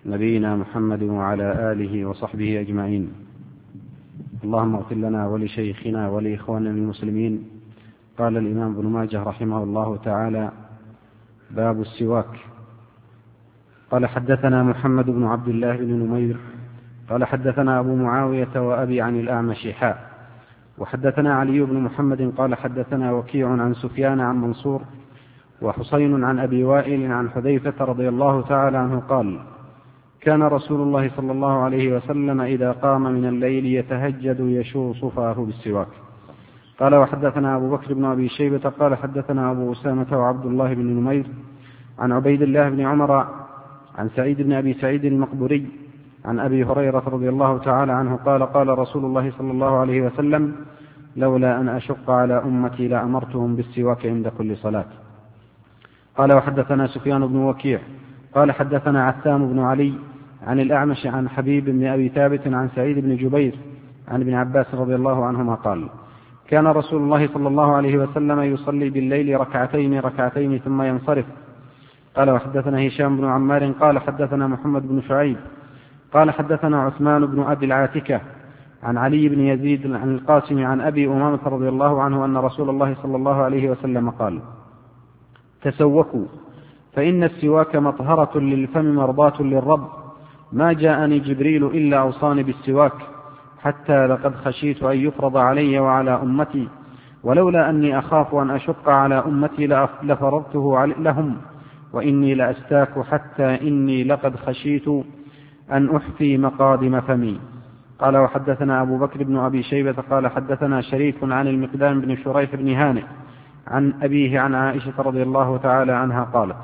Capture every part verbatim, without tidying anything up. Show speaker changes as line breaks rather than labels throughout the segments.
نبينا محمد وعلى آله وصحبه أجمعين. اللهم اغفر لنا ولشيخنا ولإخواننا المسلمين. قال الإمام ابن ماجه رحمه الله تعالى: باب السواك. قال: حدثنا محمد بن عبد الله بن نمير قال حدثنا أبو معاوية وأبي عن الأعمش حاء، وحدثنا علي بن محمد قال حدثنا وكيع عن سفيان عن منصور وحسين عن أبي وائل عن حذيفة رضي الله تعالى عنه قال: كان رسول الله صلى الله عليه وسلم إذا قام من الليل يتهجد يشور صفاه بالسواك. قال: وحدثنا أبو بكر بن أبي شيبة قال حدثنا أبو أسامة وعبد الله بن نمير عن عبيد الله بن عمر عن سعيد بن أبي سعيد المقبري عن أبي هريرة رضي الله تعالى عنه قال: قال رسول الله صلى الله عليه وسلم: لولا أن أشق على أمتي لأمرتهم بالسواك عند كل صلاة. قال: وحدثنا سفيان بن وكيع قال حدثنا عثام بن علي عن الأعمش عن حبيب بن أبي ثابت عن سعيد بن جبير عن ابن عباس رضي الله عنهما قال: كان رسول الله صلى الله عليه وسلم يصلي بالليل ركعتين ركعتين ثم ينصرف. قال: وحدثنا هشام بن عمار قال حدثنا محمد بن شعيب قال حدثنا عثمان بن أبي العاتكة عن علي بن يزيد عن القاسم عن أبي أمامة رضي الله عنه أن رسول الله صلى الله عليه وسلم قال: تسوكوا فإن السواك مطهرة للفم مرضاة للرب، ما جاءني جبريل إلا أوصاني بالسواك حتى لقد خشيت أن يفرض علي وعلى أمتي، ولولا أني أخاف أن أشق على أمتي لفرضته لهم، وإني لأستاك حتى إني لقد خشيت أن أحفي مقادم فمي. قال: وحدثنا أبو بكر بن أبي شيبة قال حدثنا شريك عن المقدام بن شريح بن هانئ عن أبيه عن عائشة رضي الله تعالى عنها قالت: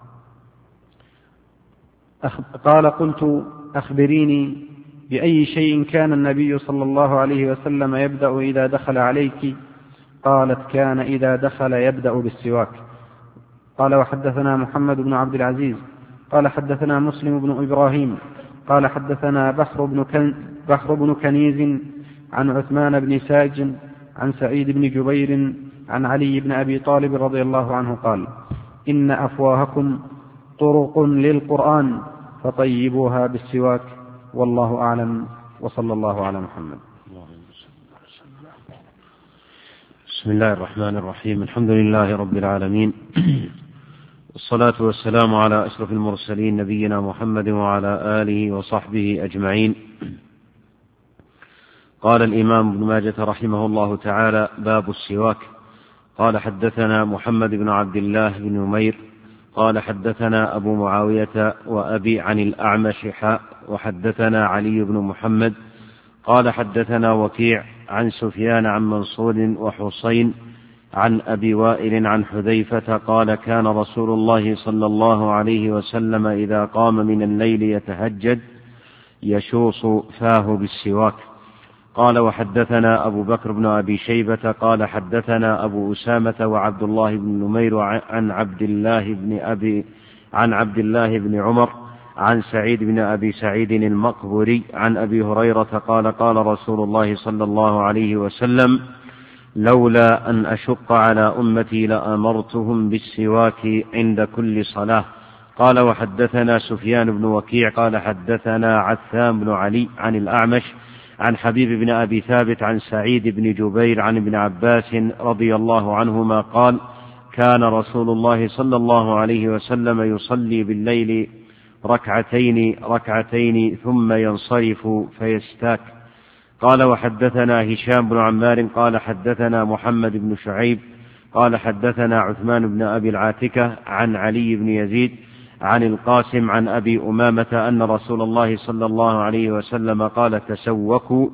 قال: قلت: أخبريني بأي شيء كان النبي صلى الله عليه وسلم يبدأ إذا دخل عليك؟ قالت: كان إذا دخل يبدأ بالسواك. قال: وحدثنا محمد بن عبد العزيز قال حدثنا مسلم بن إبراهيم قال حدثنا بحر بن, كن بحر بن كنيز عن عثمان بن ساج عن سعيد بن جبير عن علي بن أبي طالب رضي الله عنه قال: إن أفواهكم طرق للقرآن فطيبوها بالسواك، والله أعلم، وصلى الله على محمد.
بسم الله الرحمن الرحيم. الحمد لله رب العالمين، والصلاة والسلام على أشرف المرسلين نبينا محمد وعلى آله وصحبه أجمعين. قال الإمام ابن ماجة رحمه الله تعالى: باب السواك. قال: حدثنا محمد بن عبد الله بن نمير قال حدثنا أبو معاوية وأبي عن الأعمش حاء، وحدثنا علي بن محمد قال حدثنا وكيع عن سفيان عن منصور وحسين عن أبي وائل عن حذيفة قال: كان رسول الله صلى الله عليه وسلم إذا قام من الليل يتهجد يشوص فاه بالسواك. قال: وحدثنا أبو بكر بن أبي شيبة قال حدثنا أبو أسامة وعبد الله بن نمير عن عبد الله بن أبي عن عبد الله بن عمر عن سعيد بن أبي سعيد المقبري عن أبي هريرة قال: قال رسول الله صلى الله عليه وسلم: لولا أن أشق على أمتي لأمرتهم بالسواك عند كل صلاة. قال: وحدثنا سفيان بن وكيع قال حدثنا عثام بن علي عن الأعمش عن حبيب بن أبي ثابت عن سعيد بن جبير عن ابن عباس رضي الله عنهما قال: كان رسول الله صلى الله عليه وسلم يصلي بالليل ركعتين ركعتين ثم ينصرف فيستاك. قال: وحدثنا هشام بن عمار قال حدثنا محمد بن شعيب قال حدثنا عثمان بن أبي العاتكة عن علي بن يزيد عن القاسم عن أبي أمامة أن رسول الله صلى الله عليه وسلم قال: تسوكوا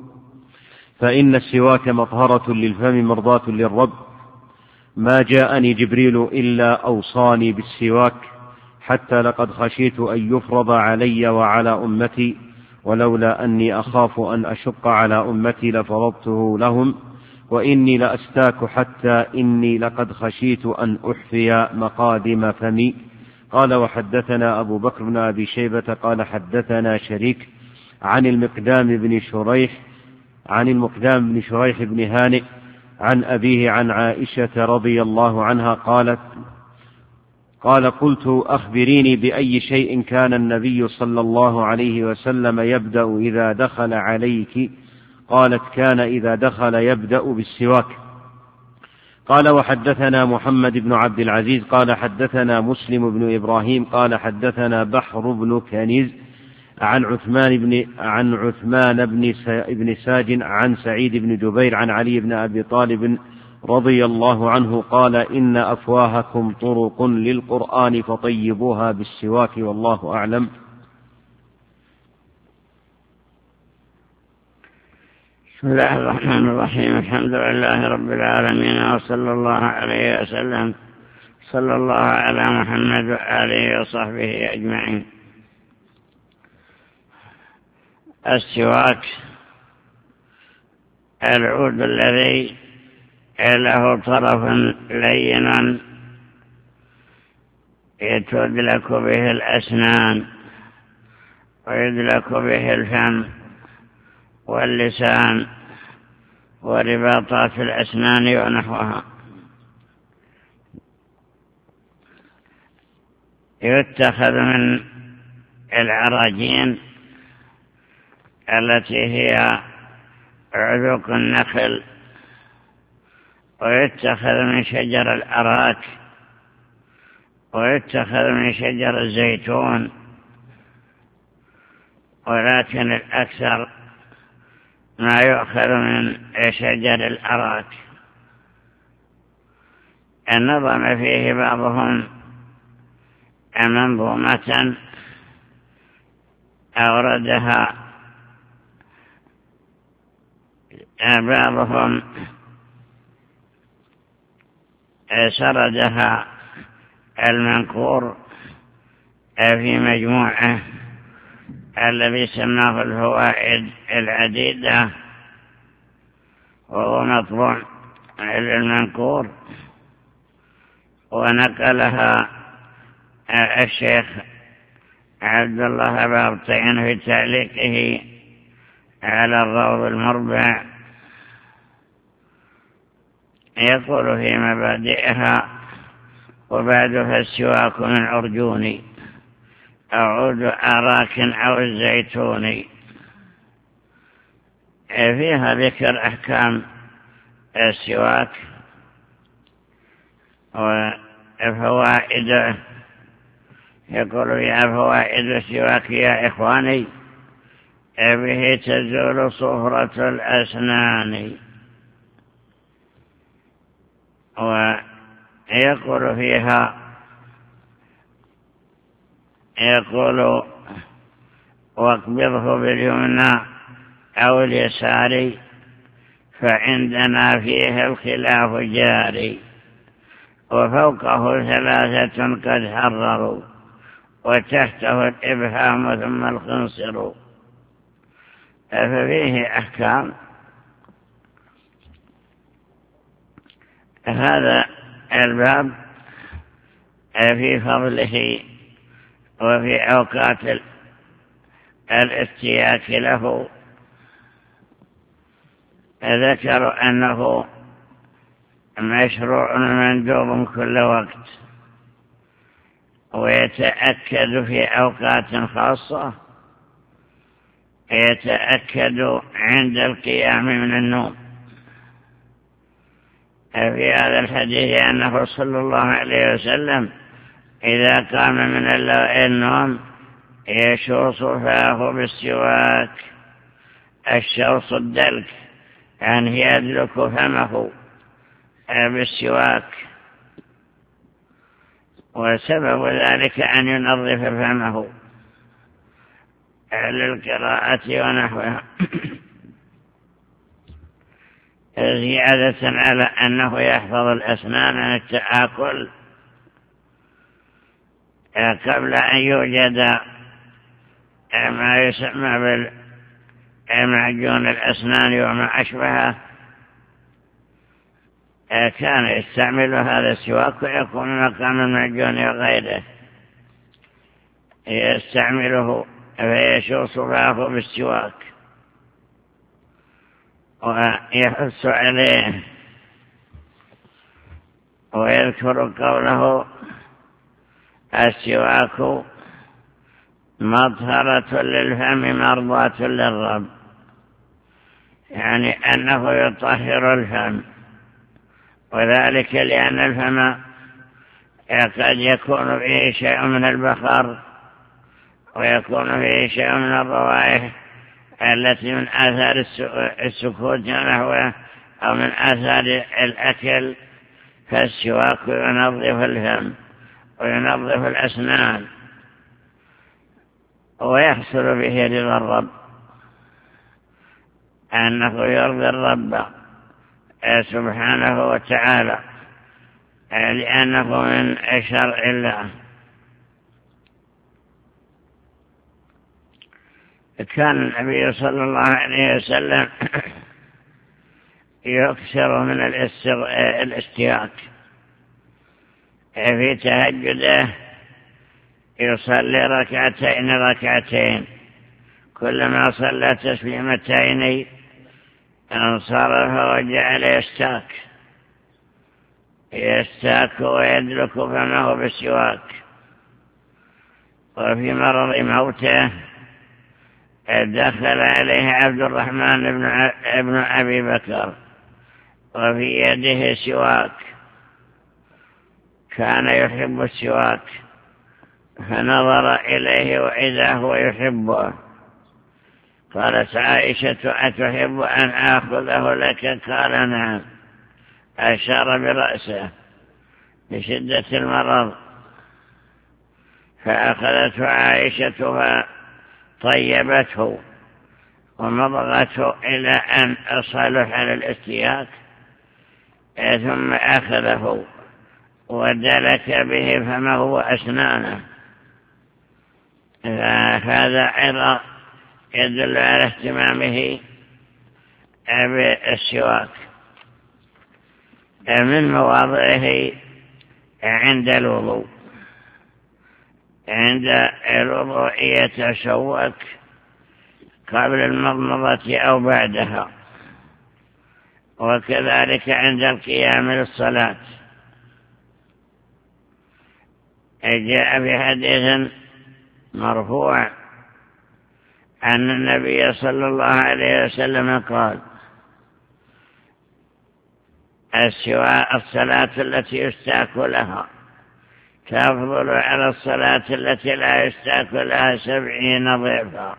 فإن السواك مطهرة للفم مرضاة للرب، ما جاءني جبريل إلا أوصاني بالسواك حتى لقد خشيت أن يفرض علي وعلى أمتي، ولولا أني أخاف أن أشق على أمتي لفرضته لهم، وإني لأستاك حتى إني لقد خشيت أن أحفي مقادم فمي. قال: وحدثنا أبو بكر بن أبي شيبة قال حدثنا شريك عن المقدام بن شريح عن المقدام بن شريح بن هانئ عن أبيه عن عائشة رضي الله عنها قالت: قال قلت أخبريني بأي شيء كان النبي صلى الله عليه وسلم يبدأ إذا دخل عليك؟ قالت كان إذا دخل يبدأ بالسواك. قال وحدثنا محمد بن عبد العزيز قال حدثنا مسلم بن إبراهيم قال حدثنا بحر بن كنيز عن عثمان بن عن عثمان بن بن ساج عن سعيد بن جبير عن علي بن أبي طالب رضي الله عنه قال إن أفواهكم طرق للقرآن فطيبوها بالسواك والله أعلم.
بسم الله الرحمن الرحيم. الحمد لله رب العالمين وصلى الله عليه وسلم. صلى الله على محمد وآله وصحبه أجمعين. السواك العود الذي له طرف لين يتدلك به الأسنان ويدلك به الفم واللسان ورباطات الأسنان ونحوها. يتخذ من العراجين التي هي عذوق النخل، ويتخذ من شجر الأراك، ويتخذ من شجر الزيتون، ولكن الأكثر ما يؤخذ من شجر الأراك. النظم فيه بعضهم منظومة أوردها بعضهم سردها المنقور في مجموعة الذي سماه الفوائد العديدة، وهو مطبوع للمنقور، ونقلها الشيخ عبد الله بابطين في تعليقه على الروض المربع. يقول في مبادئها: وبعدها السواك من عرجون أو عود أراك أو الزيتون. فيها ذكر أحكام السواك وفوائده. يقول: يا فوائد السواك يا إخواني، به تزول صفرة الأسنان. ويقول فيها يقول: واقبضه باليمنى أو اليسار، فعندنا فيه الخلاف جاري، وفوقه ثلاثة قد حرروا، وتحته الإبهام ثم الخنصر. ففيه أحكام. هذا الباب في فضله وفي أوقات الاستياك له. ذكروا أنه مشروع مندوب كل وقت، ويتأكد في أوقات خاصة. يتأكد عند القيام من النوم. في هذا الحديث أنه صلى الله عليه وسلم إذا قام من النوم يشوص فاه بالسواك. الشوص الدلك، يعني يدلك فمه بالسواك، وسبب ذلك أن ينظف فمه للقراءة ونحوها، زيادة على أنه يحفظ الأسنان عن التآكل قبل أن يوجد ما يسمى بالمعجون الأسنان وما أشبهه. كان يستعمل هذا السواك ويكون مقام المعجون وغيره، يستعمله فيشوص فاه بالسواك ويحث عليه. ويذكر قوله السواك مطهرة للفم مرضاة للرب، يعني أنه يطهر الفم، وذلك لأن الفم قد يكون فيه شيء من البخار ويكون فيه شيء من الروائح التي من آثار السكوت ونحوه أو من آثار الأكل، فالسواك ينظف الفم وينظف الأسنان ويحصل به رضا الرب، أنه يرضي الرب سبحانه وتعالى لأنه من شرع الله. كان النبي صلى الله عليه وسلم يكثر من الاستياك في تهجده، يصلي ركعتين ركعتين، كلما صلى تسليمتين انصرف وجعل يستاك يستاك ويدلك فمه بالسواك. وفي مرض موته دخل عليه عبد الرحمن ابن أبي بكر وفي يده سواك، كان يحب السواك، فنظر إليه وإذا هو يحبه. قالت عائشة: أتحب أن آخذه لك؟ قال: نعم. أشار برأسه بشدة المرض، فأخذته عائشة فطيبته ومضغته إلى أن صلح على الاستياك، ثم أخذه ودلك به فمه وأسنانه. فهذا أيضا يدل على اهتمامه بالسواك. من مواضعه عند الوضوء، عند الوضوء يتسوك قبل المضمضة أو بعدها، وكذلك عند القيام للصلاة. جاء في حديث مرفوع أن النبي صلى الله عليه وسلم قال: الصلاة التي يستاك لها تفضل على الصلاة التي لا يستاك لها سبعين ضعفا.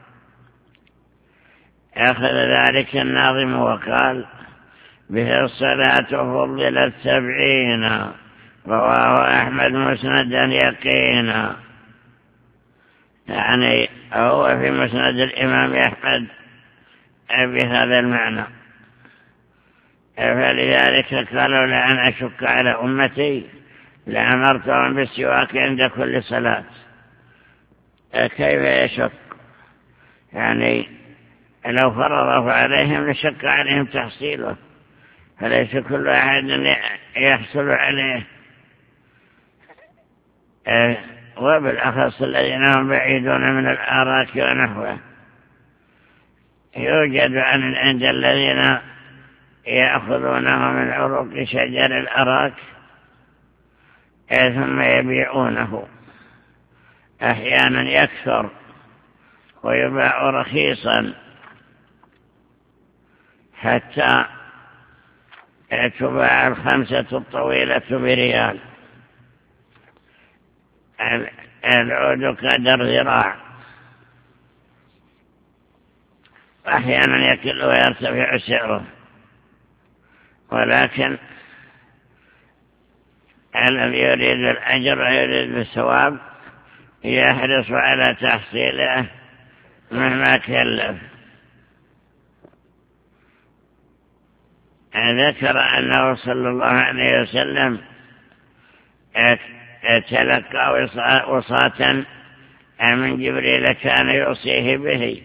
أخذ ذلك الناظم وقال: به الصلاة فضلت سبعين، رواه أحمد مسندا يقينا. يعني هو في مسند الإمام أحمد بهذا المعنى. فلذلك قالوا: لأن أشك على أمتي لأمرتهم بالسواك عند كل صلاة. كيف يشك؟ يعني لو فرضه عليهم لشك عليهم تحصيله، فليس كل أحد يحصل عليه، وبالأخص الذين هم بعيدون من الآراك ونحوه. يوجد عند الذين يأخذونه من عروق شجر الأراك ثم يبيعونه، أحيانا يكثر ويباع رخيصا حتى تباع الخمسة الطويلة بريال، العود قدر ذراع، أحيانا يكل ويرتفع سعره. ولكن الذي يريد الأجر ويريد الثواب يحرص على تحصيله مهما كلف. ذكر أنه صلى الله عليه وسلم تلقى وصاة من جبريل كان يوصيه به،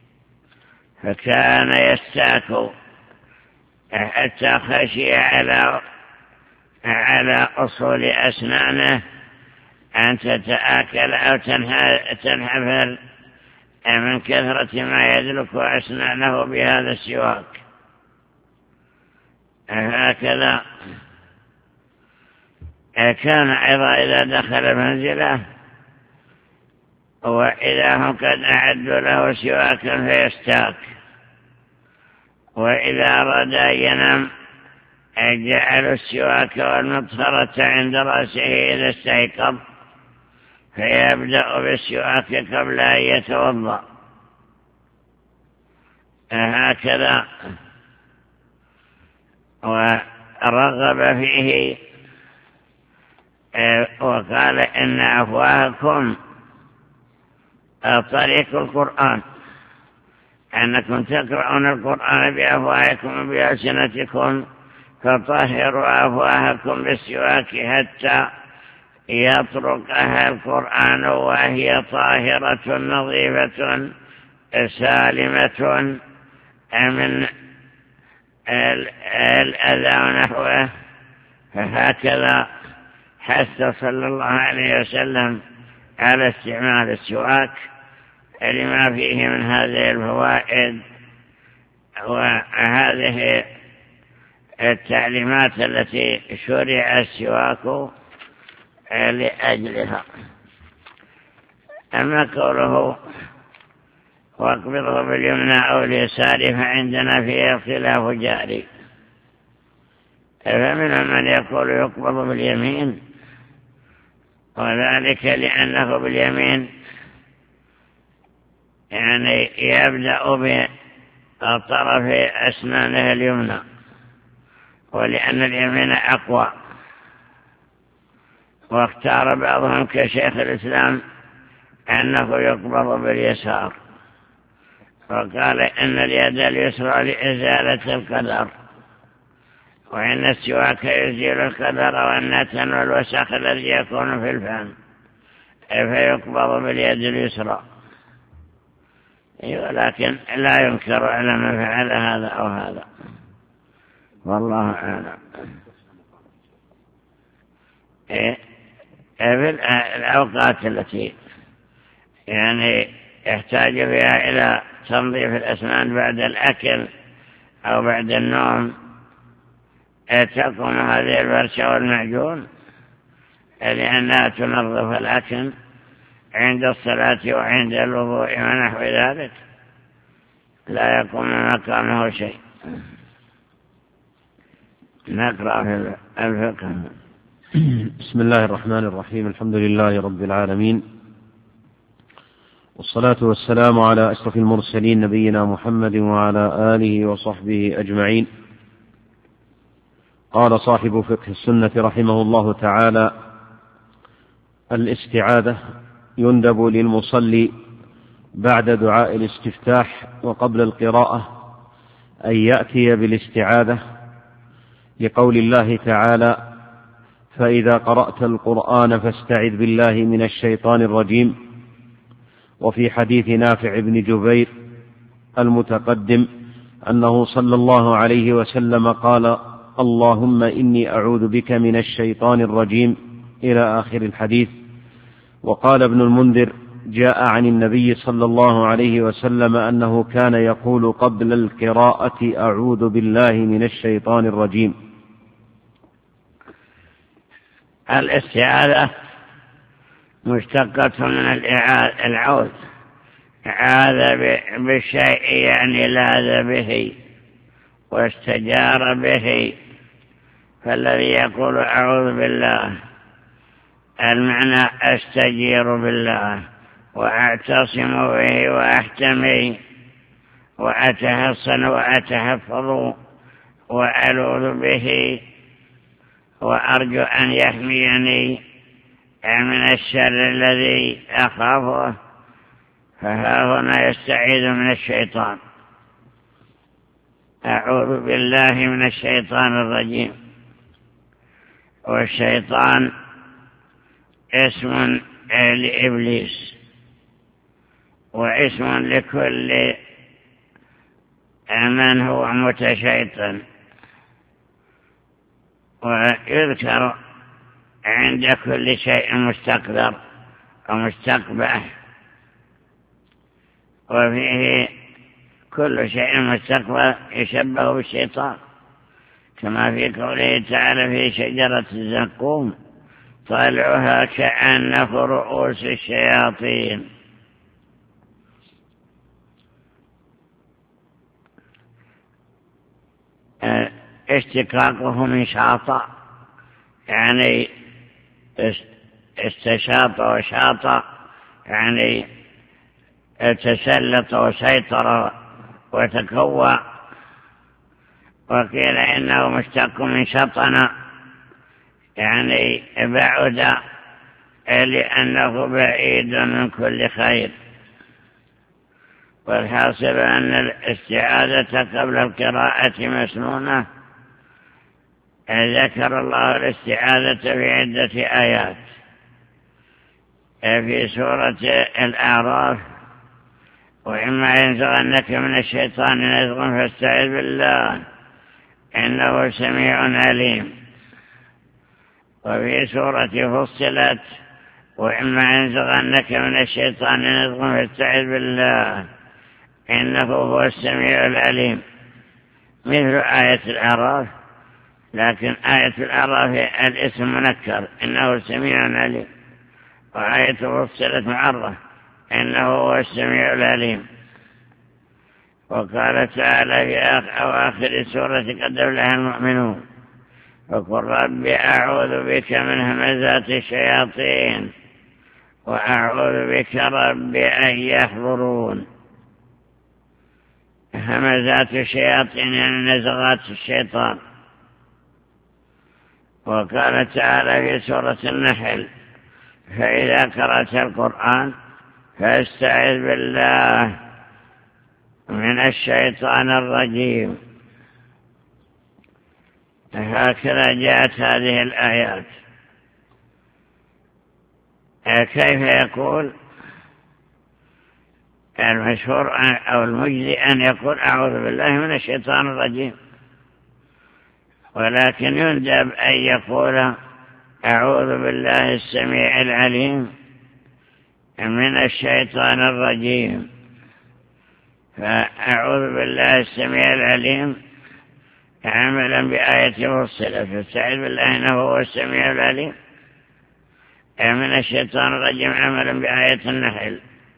فكان يستاك حتى خشي على على أصول أسنانه أن تتآكل أو تنحفر من كثرة ما يدلك أسنانه بهذا السواك. هكذا كان أيضا إذا دخل منزله وإذا هم قد أعدوا له سواكا فيستاك، وإذا أراد أن ينام جعلوا السواك والمطهرة عند رأسه إذا استيقظ، فيبدأ بالسواك قبل أن يتوضأ. هكذا. ورغب فيه وقال إن أفواهكم طريق القرآن، أنكم تقرؤون القرآن بأفواهكم وبألسنتكم، فطهروا أفواهكم بالسواك حتى يطرقها القرآن وهي طاهرة نظيفة سالمة من الأذى ونحوه. فهكذا حث صلى الله عليه وسلم على استعمال السواك لما فيه من هذه الفوائد وهذه التعليمات التي شرع السواك لأجلها. أما قوله واقبضه باليمنى أو اليسار فعندنا فيه اختلاف جاري، فمنهم من يقول يقبض باليمين، وذلك لأنه باليمين يعني يبدأ بطرف أسنانه اليمنى، ولأن اليمين أقوى. واختار بعضهم كشيخ الإسلام أنه يقبض باليسار، وقال إن اليد اليسرى لإزالة القدر، وإن السواك يزيل القدر والنتن والوسخ الذي يكون في الفم، فيقبض باليد اليسرى. ولكن لا ينكر على من فعل هذا أو هذا، والله أعلم. في الأوقات التي يعني يحتاج فيها إلى تنظيف الأسنان بعد الأكل أو بعد النوم، تكون هذه الفرشة والمعجون لأنها تنظف الأكل عند الصلاة وعند الوضوء ونحو ذلك، لا يكون مكانه شيء. نقرأ في الفقه.
بسم الله الرحمن الرحيم. الحمد لله رب العالمين، والصلاة والسلام على أشرف المرسلين نبينا محمد وعلى آله وصحبه أجمعين. قال صاحب فقه السنة رحمه الله تعالى: الاستعاذة يندب للمصلي بعد دعاء الاستفتاح وقبل القراءة أن يأتي بالاستعاذة، لقول الله تعالى: فإذا قرأت القرآن فاستعذ بالله من الشيطان الرجيم. وفي حديث نافع بن جبير المتقدم أنه صلى الله عليه وسلم قال: اللهم إني أعوذ بك من الشيطان الرجيم، إلى آخر الحديث. وقال ابن المنذر: جاء عن النبي صلى الله عليه وسلم أنه كان يقول قبل القراءة: أعوذ بالله من الشيطان الرجيم.
الاستعاذة مشتقة من العوذ، عاذ بالشيء يعني لاذ به واستجار به، فالذي يقول أعوذ بالله المعنى أستجير بالله وأعتصم به وأحتمي وأتحصن وأتحفظ وألوذ به وأرجو أن يحميني من الشر الذي أخافه. فها هنا يستعيذ من الشيطان، أعوذ بالله من الشيطان الرجيم. والشيطان اسم لإبليس واسم لكل من هو متشيطن، ويذكر عند كل شيء مستقذر ومستقبح، وفيه كل شيء مستقبح يشبه بالشيطان، كما في قوله تعالى: في شجرة الزقوم طلعها كأنه رؤوس الشياطين اشتقاقه من شاطئ، يعني استشاط وشاط، يعني تسلط وسيطر وتكوى. وقيل إنه مشتق من شطن، يعني بعد، لأنه بعيد من كل خير. والحاصل أن الاستعاذة قبل القراءة مسنونة. ذكر الله الاستعاذة في عدة آيات في سورة الأعراف: وإما ينزغنك من الشيطان نزغ فاستعذ بالله إنه سميع عليم. وفي سورة فصلت: وإما ينزغنك من الشيطان نزغ فاستعذ بالله إنه هو السميع العليم، مثل آية الأعراف، لكن آية الأعراف الاسم منكر إنه سميع عليم، وآية فصلت معرف إنه هو السميع العليم. وقال تعالى في أواخر سورة قد أفلح المؤمنون: وقل رب أعوذ بك من همزات الشياطين وأعوذ بك رب أن يحضرون. همزات الشياطين يعني نزغات الشيطان. وقال تعالى في سورة النحل: فإذا قرأت القرآن فاستعذ بالله من الشيطان الرجيم. هكذا جاءت هذه الآيات. كيف يقول؟ المشهور أو المجزي أن يقول أعوذ بالله من الشيطان الرجيم، ولكن يندب أن يقول أعوذ بالله السميع العليم من الشيطان الرجيم. فأعوذ بالله السميع العليم عملا بآية فصلت: فاستعذ بالله إنه هو السميع العليم من الشيطان الرجيم عملا بآية النحل.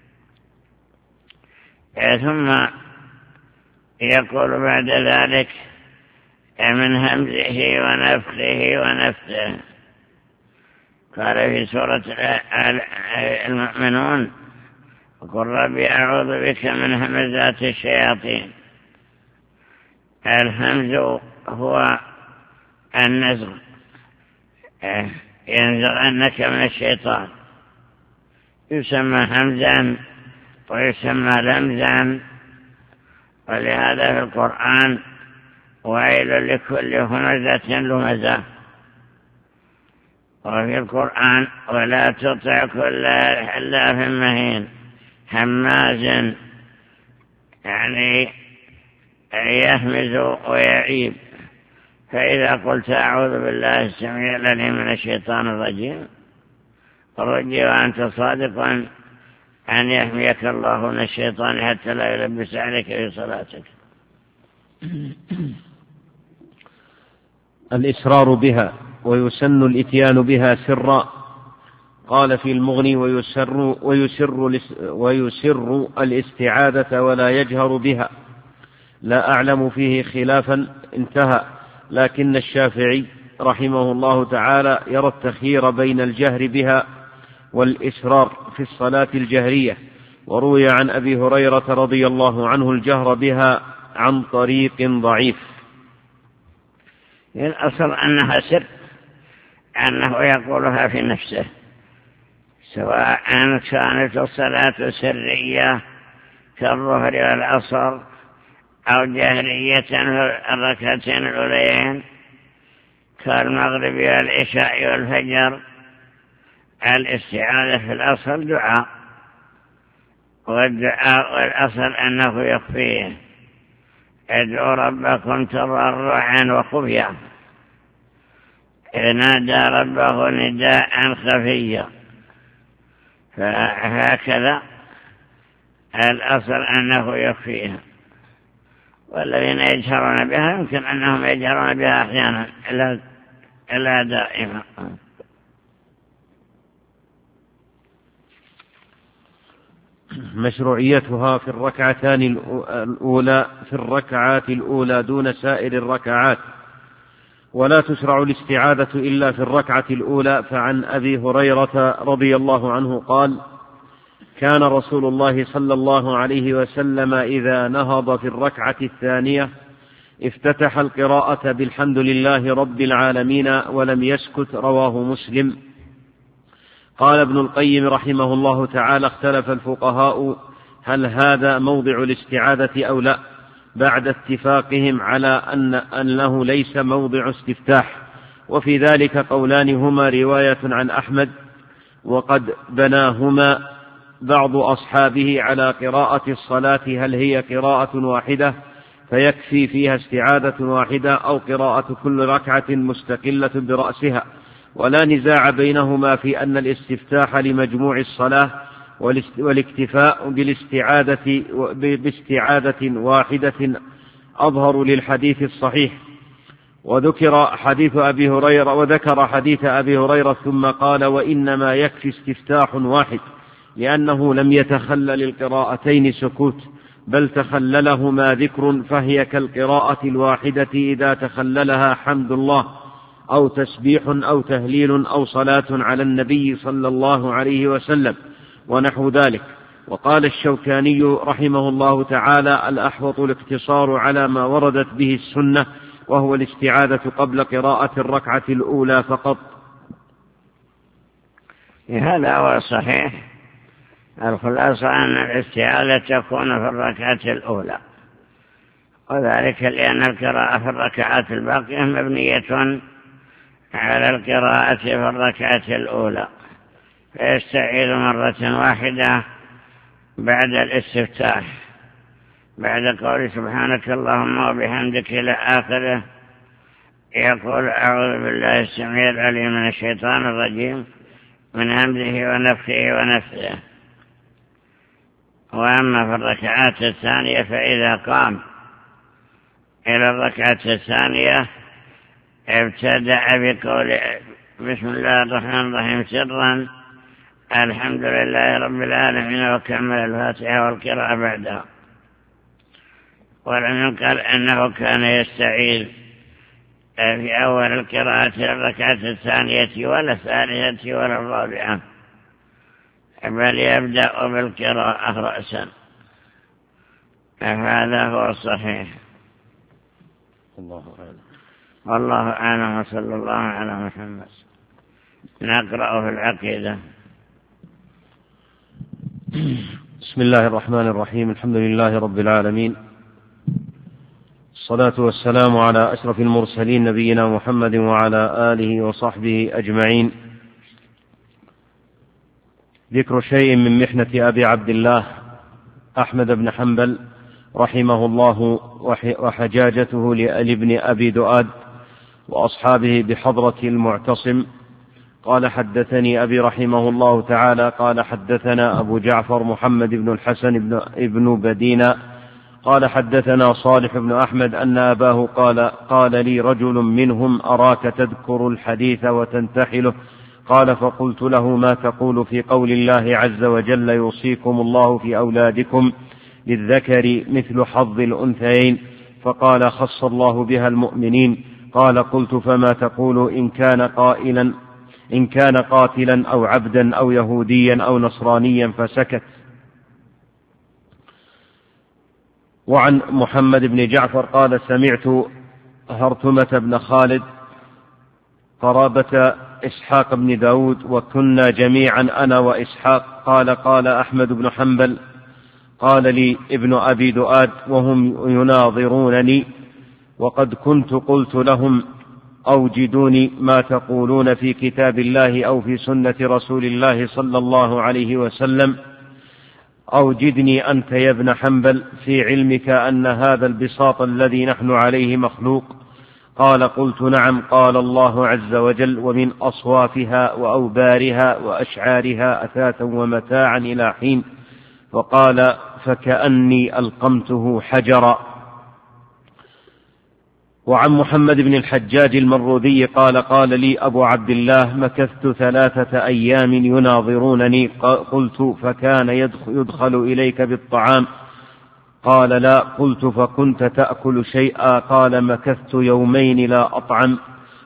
ثم يقول بعد ذلك: من همزه ونفخه ونفثه. قال في سورة المؤمنون: وقل ربي أعوذ بك من همزات الشياطين. الهمز هو النزغ، ينزغنك من الشيطان، يسمى همزا ويسمى لمزا. ولهذا في القرآن: ويل لكل همزة لمزة. وفي القرآن: ولا تطع كل حلاف مهين هماز، يعني يهمز ويعيب. فإذا قلت أعوذ بالله السميع العليم من الشيطان الرجيم رجي وأنت صادق أن يحميك الله من الشيطان حتى لا يلبس عليك في صلاتك.
الإسرار بها، ويسن الإتيان بها سرا. قال في المغني: ويسر, ويسر, ويسر الاستعاذة ولا يجهر بها. لا أعلم فيه خلافا، انتهى. لكن الشافعي رحمه الله تعالى يرى التخيير بين الجهر بها والإسرار في الصلاة الجهرية. وروي عن أبي هريرة رضي الله عنه الجهر بها عن طريق ضعيف.
الأصل أنها سر، أنه يقولها في نفسه، سواء كانت الصلاة سرية كالظهر والعصر أو جهرية الركعتين الأوليين كالمغرب والعشاء والفجر. الاستعاذة في الأصل دعاء، والدعاء والأصل أنه يخفيه: ادعوا ربكم تضرعا وخفيا، نادى ربه نداء خفيا. فهكذا الأصل أنه يخفيها. والذين يجهرون بها يمكن أنهم يجهرون بها أحيانا إلا دائما.
مشروعيتها في الركعتان الأولى في الركعات الأولى دون سائر الركعات، ولا تشرع الاستعاذة إلا في الركعة الأولى. فعن أبي هريرة رضي الله عنه قال: كان رسول الله صلى الله عليه وسلم إذا نهض في الركعة الثانية افتتح القراءة بالحمد لله رب العالمين ولم يسكت. رواه مسلم. قال ابن القيم رحمه الله تعالى: اختلف الفقهاء هل هذا موضع الاستعاذة أو لا، بعد اتفاقهم على أن أنه ليس موضع استفتاح، وفي ذلك قولان هما رواية عن أحمد، وقد بناهما بعض أصحابه على قراءة الصلاة هل هي قراءة واحدة فيكفي فيها استعاذة واحدة، أو قراءة كل ركعة مستقلة برأسها، ولا نزاع بينهما في أن الاستفتاح لمجموع الصلاة والاكتفاء بالاستعاذة باستعاذة واحدة أظهر للحديث الصحيح. وذكر حديث أبي هريرة وذكر حديث أبي هريرة ثم قال: وإنما يكفي استفتاح واحد، لأنه لم يتخلل القراءتين سكوت، بل تخللهما ذكر، فهي كالقراءة الواحدة إذا تخللها حمد الله أو تسبيح أو تهليل أو صلاة على النبي صلى الله عليه وسلم ونحو ذلك. وقال الشوكاني رحمه الله تعالى: الأحوط الاقتصار على ما وردت به السنة، وهو الاستعاذة قبل قراءة الركعة الأولى فقط.
هذا هو الصحيح. الخلاصة أن الاستعاذة تكون في الركعة الأولى، وذلك لأن القراءة في الركعات الباقية مبنية على القراءة في الركعة الأولى، فيستعيذ مرة واحدة بعد الاستفتاح، بعد قول سبحانك اللهم وبحمدك إلى آخره، يقول: أعوذ بالله السميع العليم من الشيطان الرجيم من همزه ونفخه ونفثه. وأما في الركعات الثانية فإذا قام إلى الركعة الثانية ابتدأ بقول بسم الله الرحمن الرحيم سرا الحمد لله رب العالمين، وكمل الفاتحة والقراءة بعدها. ولم ينقل أنه كان يستعيذ في أول القراءة الركعة الثانية ولا الثالثة ولا الرابعة، بل يبدأ بالقراءة رأسا. هذا هو الصحيح.
الله أعلم.
والله أعلم، وصلى الله على محمد. نقرأ في العقيدة.
بسم الله الرحمن الرحيم. الحمد لله رب العالمين، الصلاة والسلام على أشرف المرسلين نبينا محمد وعلى آله وصحبه أجمعين. ذكر شيء من محنة أبي عبد الله أحمد بن حنبل رحمه الله وحجاجته لابن أبي دؤاد وأصحابه بحضرة المعتصم. قال: حدثني أبي رحمه الله تعالى قال: حدثنا أبو جعفر محمد بن الحسن بن بدينا قال: حدثنا صالح بن أحمد أن أباه قال: قال لي رجل منهم: أراك تذكر الحديث وتنتحله. قال: فقلت له: ما تقول في قول الله عز وجل: يوصيكم الله في أولادكم للذكر مثل حظ الأنثيين؟ فقال: خص الله بها المؤمنين. قال: قلت: فما تقول إن كان قائلا إن كان قاتلا أو عبدا أو يهوديا أو نصرانيا؟ فسكت. وعن محمد بن جعفر قال: سمعت هرتمة بن خالد قرابة إسحاق بن داود، وكنا جميعا أنا وإسحاق. قال: قال أحمد بن حنبل: قال لي ابن أبي دؤاد وهم يناظرونني، وقد كنت قلت لهم: أوجدوني ما تقولون في كتاب الله أو في سنة رسول الله صلى الله عليه وسلم. أوجدني أنت يا ابن حنبل في علمك أن هذا البساط الذي نحن عليه مخلوق. قال: قلت: نعم. قال الله عز وجل: ومن أصوافها وأوبارها وأشعارها أثاثا ومتاعا إلى حين. وقال: فكأني ألقمته حجرا. وعن محمد بن الحجاج المروذي قال: قال لي أبو عبد الله: مكثت ثلاثة أيام يناظرونني. قلت: فكان يدخل إليك بالطعام؟ قال: لا. قلت: فكنت تأكل شيئا؟ قال: مكثت يومين لا أطعم.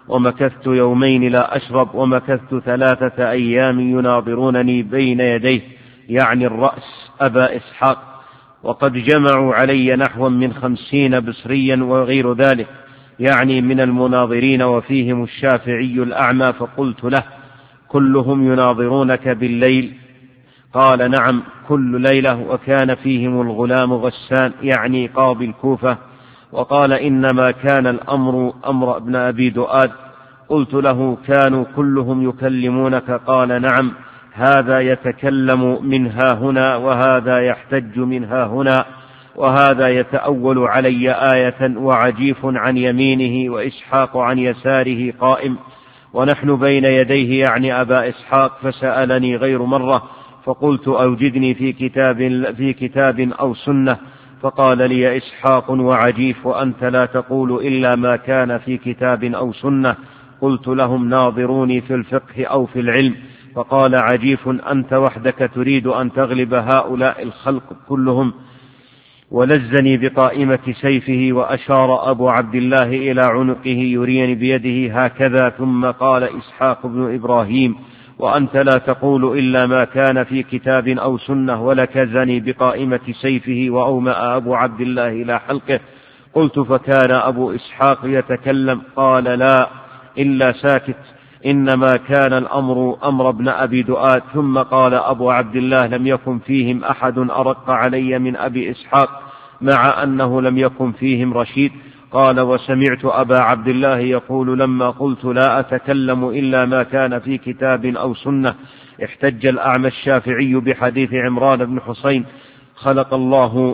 ومكثت يومين لا أشرب، ومكثت ثلاثة أيام يناظرونني بين يديه، يعني الرأس أبا إسحاق، وقد جمعوا علي نحوا من خمسين بصريا وغير ذلك، يعني من المناظرين، وفيهم الشافعي الأعمى، فقلت له: كلهم يناظرونك بالليل؟ قال: نعم، كل ليلة. وكان فيهم الغلام غسان، يعني قاضي الكوفة. وقال: إنما كان الأمر أمر ابن أبي دؤاد. قلت له: كانوا كلهم يكلمونك؟ قال: نعم، هذا يتكلم من ها هنا، وهذا يحتج من ها هنا، وهذا يتأول علي آية، وعجيف عن يمينه وإسحاق عن يساره قائم، ونحن بين يديه، يعني أبا إسحاق. فسألني غير مرة، فقلت: أوجدني في كتاب, في كتاب أو سنة. فقال لي إسحاق: وعجيف، وأنت لا تقول إلا ما كان في كتاب أو سنة. قلت لهم: ناظروني في الفقه أو في العلم. فقال: عجيف، أنت وحدك تريد أن تغلب هؤلاء الخلق كلهم. ولزني بقائمة سيفه، وأشار أبو عبد الله إلى عنقه يريني بيده هكذا، ثم قال: إسحاق بن إبراهيم، وأنت لا تقول إلا ما كان في كتاب أو سنة. ولكزني بقائمة سيفه، وأومأ أبو عبد الله إلى حلقه. قلت: فكان أبو إسحاق يتكلم؟ قال: لا، إلا ساكت، إنما كان الأمر أمر ابن أبي دؤاد. ثم قال أبو عبد الله: لم يكن فيهم أحد أرق علي من أبي إسحاق، مع أنه لم يكن فيهم رشيد. قال: وسمعت أبا عبد الله يقول: لما قلت لا أتكلم إلا ما كان في كتاب أو سنة، احتج الأعمى الشافعي بحديث عمران بن حسين: خلق الله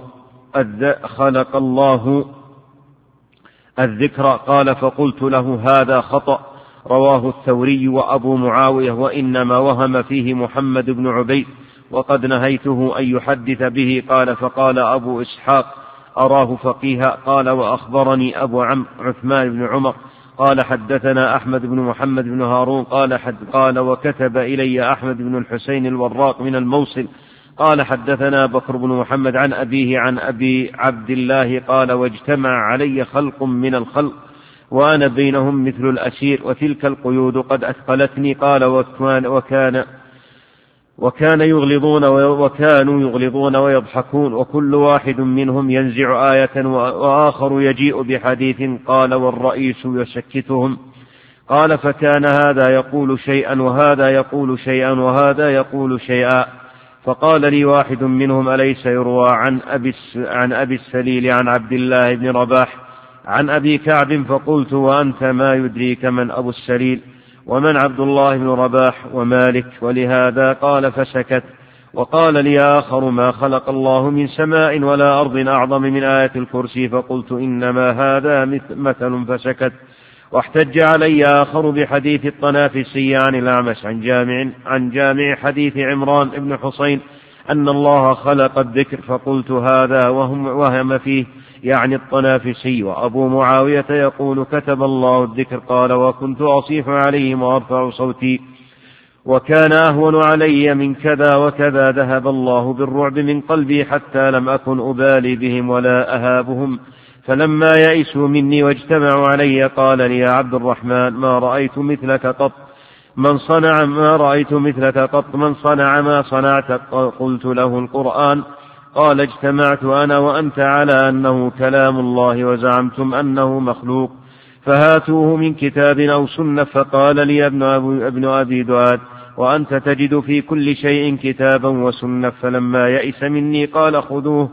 خلق الله الذكر. قال: فقلت له: هذا خطأ، رواه الثوري وأبو معاوية، وإنما وهم فيه محمد بن عبيد، وقد نهيته أن يحدث به. قال: فقال أبو إسحاق: أراه فقيها. قال: وأخبرني أبو عمرو عثمان بن عمر قال: حدثنا أحمد بن محمد بن هارون قال حد قال وكتب إلي أحمد بن الحسين الوراق من الموصل قال: حدثنا بكر بن محمد عن أبيه عن أبي عبد الله قال: واجتمع علي خلق من الخلق، وأنا بينهم مثل الأسير، وتلك القيود قد أثقلتني. قال: وكان, وكان وكان يغلظون وكانوا يغلظون ويضحكون، وكل واحد منهم ينزع آية، وآخر يجيء بحديث. قال: والرئيس يسكتهم. قال: فكان هذا يقول شيئا، وهذا يقول شيئا، وهذا يقول شيئا. فقال لي واحد منهم: أليس يروى عن أبي, عن أبي السليل عن عبد الله بن رباح عن أبي كعب؟ فقلت: وأنت ما يدريك من أبو السليل ومن عبد الله بن رباح ومالك؟ ولهذا قال فسكت. وقال لي آخر: ما خلق الله من سماء ولا أرض أعظم من آية الكرسي. فقلت: إنما هذا مثل، فسكت. واحتج علي آخر بحديث الطنافسي عن الأعمش عن جامع, عن جامع حديث عمران بن حسين أن الله خلق الذكر. فقلت: هذا وهم, وهم فيه، يعني الطنافسي. وأبو معاوية يقول: كتب الله الذكر. قال: وكنت أصيح عليهم وأرفع صوتي، وكان أهون علي من كذا وكذا. ذهب الله بالرعب من قلبي حتى لم أكن أبالي بهم ولا أهابهم. فلما يئسوا مني واجتمعوا علي قال لي: يا عبد الرحمن، ما رأيت مثلك قط من صنع ما رأيت مثلك قط من صنع ما صنعت. قلت له: القرآن. قال: اجتمعت أنا وأنت على أنه كلام الله، وزعمتم أنه مخلوق، فهاتوه من كتاب أو سنة. فقال لي ابن أبي, ابن أبي دؤاد: وأنت تجد في كل شيء كتابا وسنة. فلما يئس مني قال: خذوه.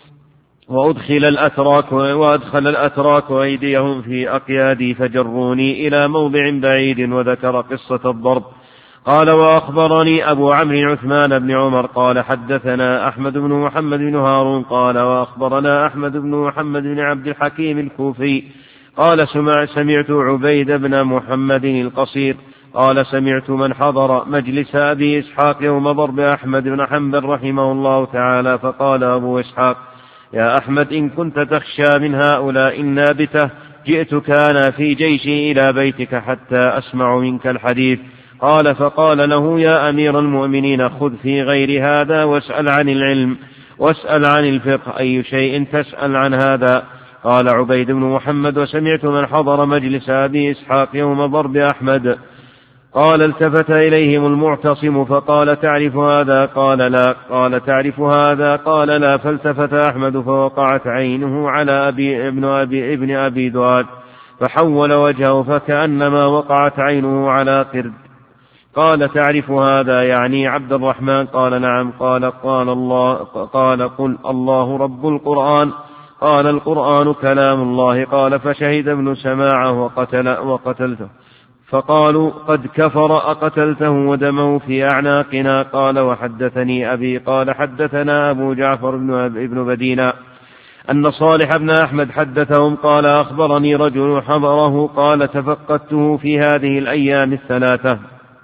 وأدخل الأتراك وأدخل الأتراك أيديهم في أقيادي فجروني إلى موضع بعيد، وذكر قصة الضرب. قال: وأخبرني أبو عمرو عثمان بن عمر قال: حدثنا أحمد بن محمد بن هارون قال: وأخبرنا أحمد بن محمد بن عبد الحكيم الكوفي قال: سمعت عبيد بن محمد القصير قال: سمعت من حضر مجلس أبي إسحاق يوم ضرب أحمد بن حنبل رحمه الله تعالى. فقال أبو إسحاق: يا أحمد، إن كنت تخشى من هؤلاء النابتة جئتك أنا في جيشي إلى بيتك حتى أسمع منك الحديث. قال: فقال له: يا أمير المؤمنين، خذ في غير هذا واسأل عن العلم، واسأل عن الفقه، أي شيء تسأل عن هذا. قال عبيد بن محمد: وسمعت من حضر مجلس أبي إسحاق يوم ضرب أحمد. قال: التفت إليهم المعتصم فقال: تعرف هذا؟ قال: لا. قال: تعرف هذا؟ قال: لا. فالتفت أحمد فوقعت عينه على أبي ابن أبي, ابن أبي دؤاد فحول وجهه فكأنما وقعت عينه على قرد. قال: تعرف هذا يعني عبد الرحمن؟ قال: نعم. قال: قال الله قال: قل الله رب القرآن. قال: القرآن كلام الله. قال: فشهد ابن سماعه وقتل وقتلته. فقالوا: قد كفر، أقتلته ودمه في أعناقنا. قال: وحدثني أبي قال: حدثنا أبو جعفر بن بدينا أن صالح بن أحمد حدثهم قال: أخبرني رجل حضره قال: تفقدته في هذه الأيام الثلاثة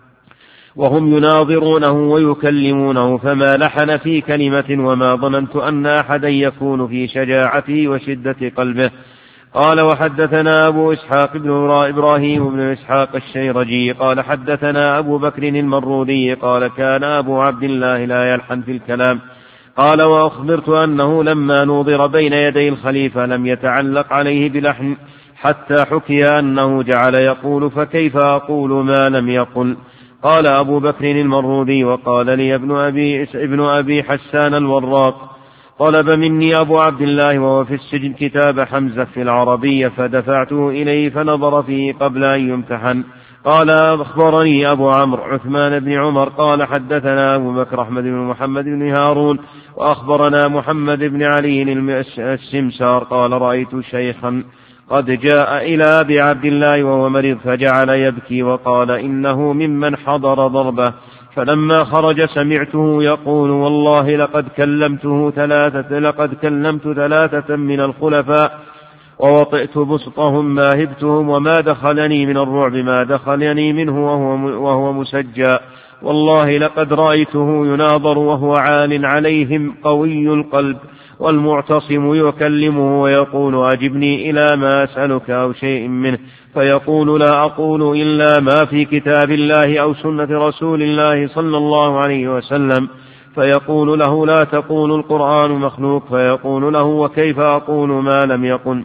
وهم يناظرونه ويكلمونه فما لحن في كلمة، وما ظننت أن أحدا يكون في شجاعته وشدة قلبه. قال: وحدثنا أبو إسحاق بن إبراهيم بن إسحاق الشيرجي قال: حدثنا أبو بكر المروذي قال: كان أبو عبد الله لا يلحن في الكلام. قال: وأخبرت أنه لما نوضر بين يدي الخليفة لم يتعلق عليه بلحن حتى حكي أنه جعل يقول: فكيف أقول ما لم يقل؟ قال أبو بكر المروذي: وقال لي ابن أبي, ابن أبي حسان الوراق: طلب مني أبو عبد الله وهو في السجن كتاب حمزة في العربية فدفعته إليه فنظر فيه قبل أن يمتحن. قال: أخبرني أبو عمرو عثمان بن عمر قال: حدثنا أبو بكر أحمد بن محمد بن هارون وأخبرنا محمد بن علي السمسار قال: رأيت شيخا قد جاء إلى أبي عبد الله وهو مريض فجعل يبكي وقال: إنه ممن حضر ضربه. فلما خرج سمعته يقول: والله لقد كلمته ثلاثة لقد كلمت ثلاثة من الخلفاء ووطئت بسطهم ما هبتهم، وما دخلني من الرعب ما دخلني منه وهو, وهو مسجى. والله لقد رأيته يناظر وهو عال عليهم قوي القلب، والمعتصم يكلمه ويقول: أجبني إلى ما أسألك أو شيء منه، فيقول: لا أقول إلا ما في كتاب الله أو سنة رسول الله صلى الله عليه وسلم. فيقول له: لا تقول القرآن مخلوق. فيقول له: وكيف أقول ما لم يقل؟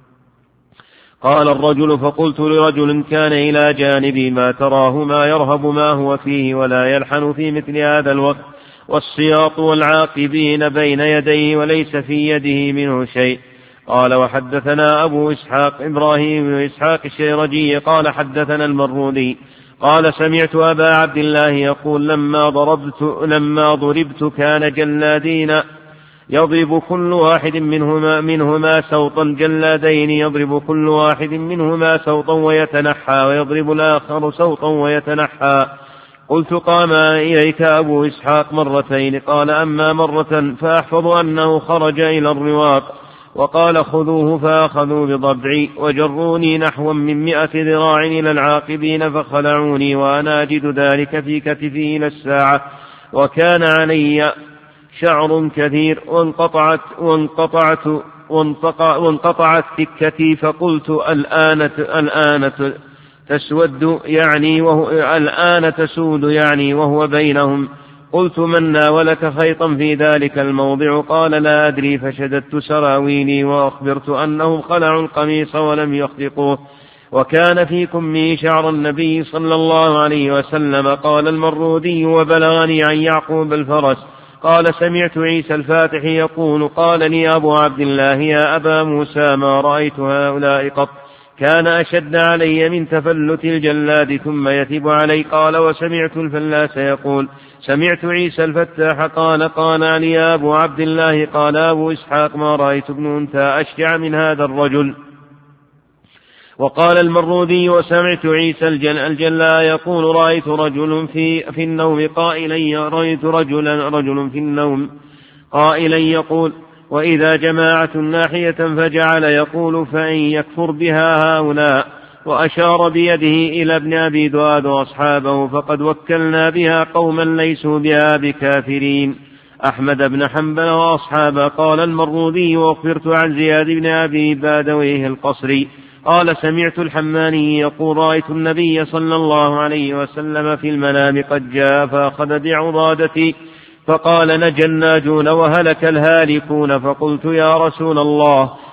قال الرجل: فقلت لرجل كان إلى جانبي: ما تراه؟ ما يرهب ما هو فيه ولا يلحن في مثل هذا الوقت، والسياط والعاقبين بين يديه وليس في يده منه شيء. قال: وحدثنا أبو إسحاق إبراهيم بن إسحاق الشيرجي قال: حدثنا المروذي قال: سمعت أبا عبد الله يقول: لما ضربت لما ضربت كان جلادين يضرب كل واحد منهما منهما سوطا جلادين يضرب كل واحد منهما سوطا ويتنحى، ويضرب الآخر سوطا ويتنحى. قلت: قام إليك أبو إسحاق مرتين. قال: أما مرة فأحفظ أنه خرج إلى الرواق وقال: خذوه، فأخذوا بضبعي وجروني نحو من مئة ذراع إلى العاقبين فخلعوني، وأنا أجد ذلك في كتفي إلى الساعة، وكان علي شعر كثير وانقطعت وانقطعت وانقطع وانقطعت سكتي. فقلت: الآن الآن تسود يعني وهو الآن تسود يعني وهو بينهم. قلت: من ناولك خيطا في ذلك الموضع؟ قال: لا أدري. فشددت سراويلي وأخبرت أنهم خلعوا القميص ولم يخفقوه، وكان في كمه شعر النبي صلى الله عليه وسلم. قال المروذي: وبلغني عن يعقوب الفرس قال: سمعت عيسى الفاتح يقول: قال لي أبو عبد الله: يا أبا موسى، ما رأيت هؤلاء قط، كان أشد علي من تفلت الجلاد ثم يتب علي. قال: وسمعت الفلاس يقول: سمعت عيسى الفتاح قال: قال لي أبو عبد الله. قال أبو إسحاق: ما رأيت ابن أنثى أشجع من هذا الرجل. وقال المروذي: وسمعت عيسى الجلا يقول: رأيت رجل في, في النوم قائلا رأيت رجلا رجل في النوم قائلا يقول: وإذا جماعة ناحية فجعل يقول: فإن يكفر بها هؤلاء، وأشار بيده إلى ابن أبي دؤاد وأصحابه، فقد وكلنا بها قوما ليسوا بها بكافرين. أحمد بن حنبل وأصحابه. قال المروذي: وأخبرت عن زياد بن أبي بادويه القصري قال: سمعت الحماني يقول: رأيت النبي صلى الله عليه وسلم في المنام قد جاء فأخذ بعضادتي فقال: نجى الناجون وهلك الهالكون. فقلت: يا رسول الله،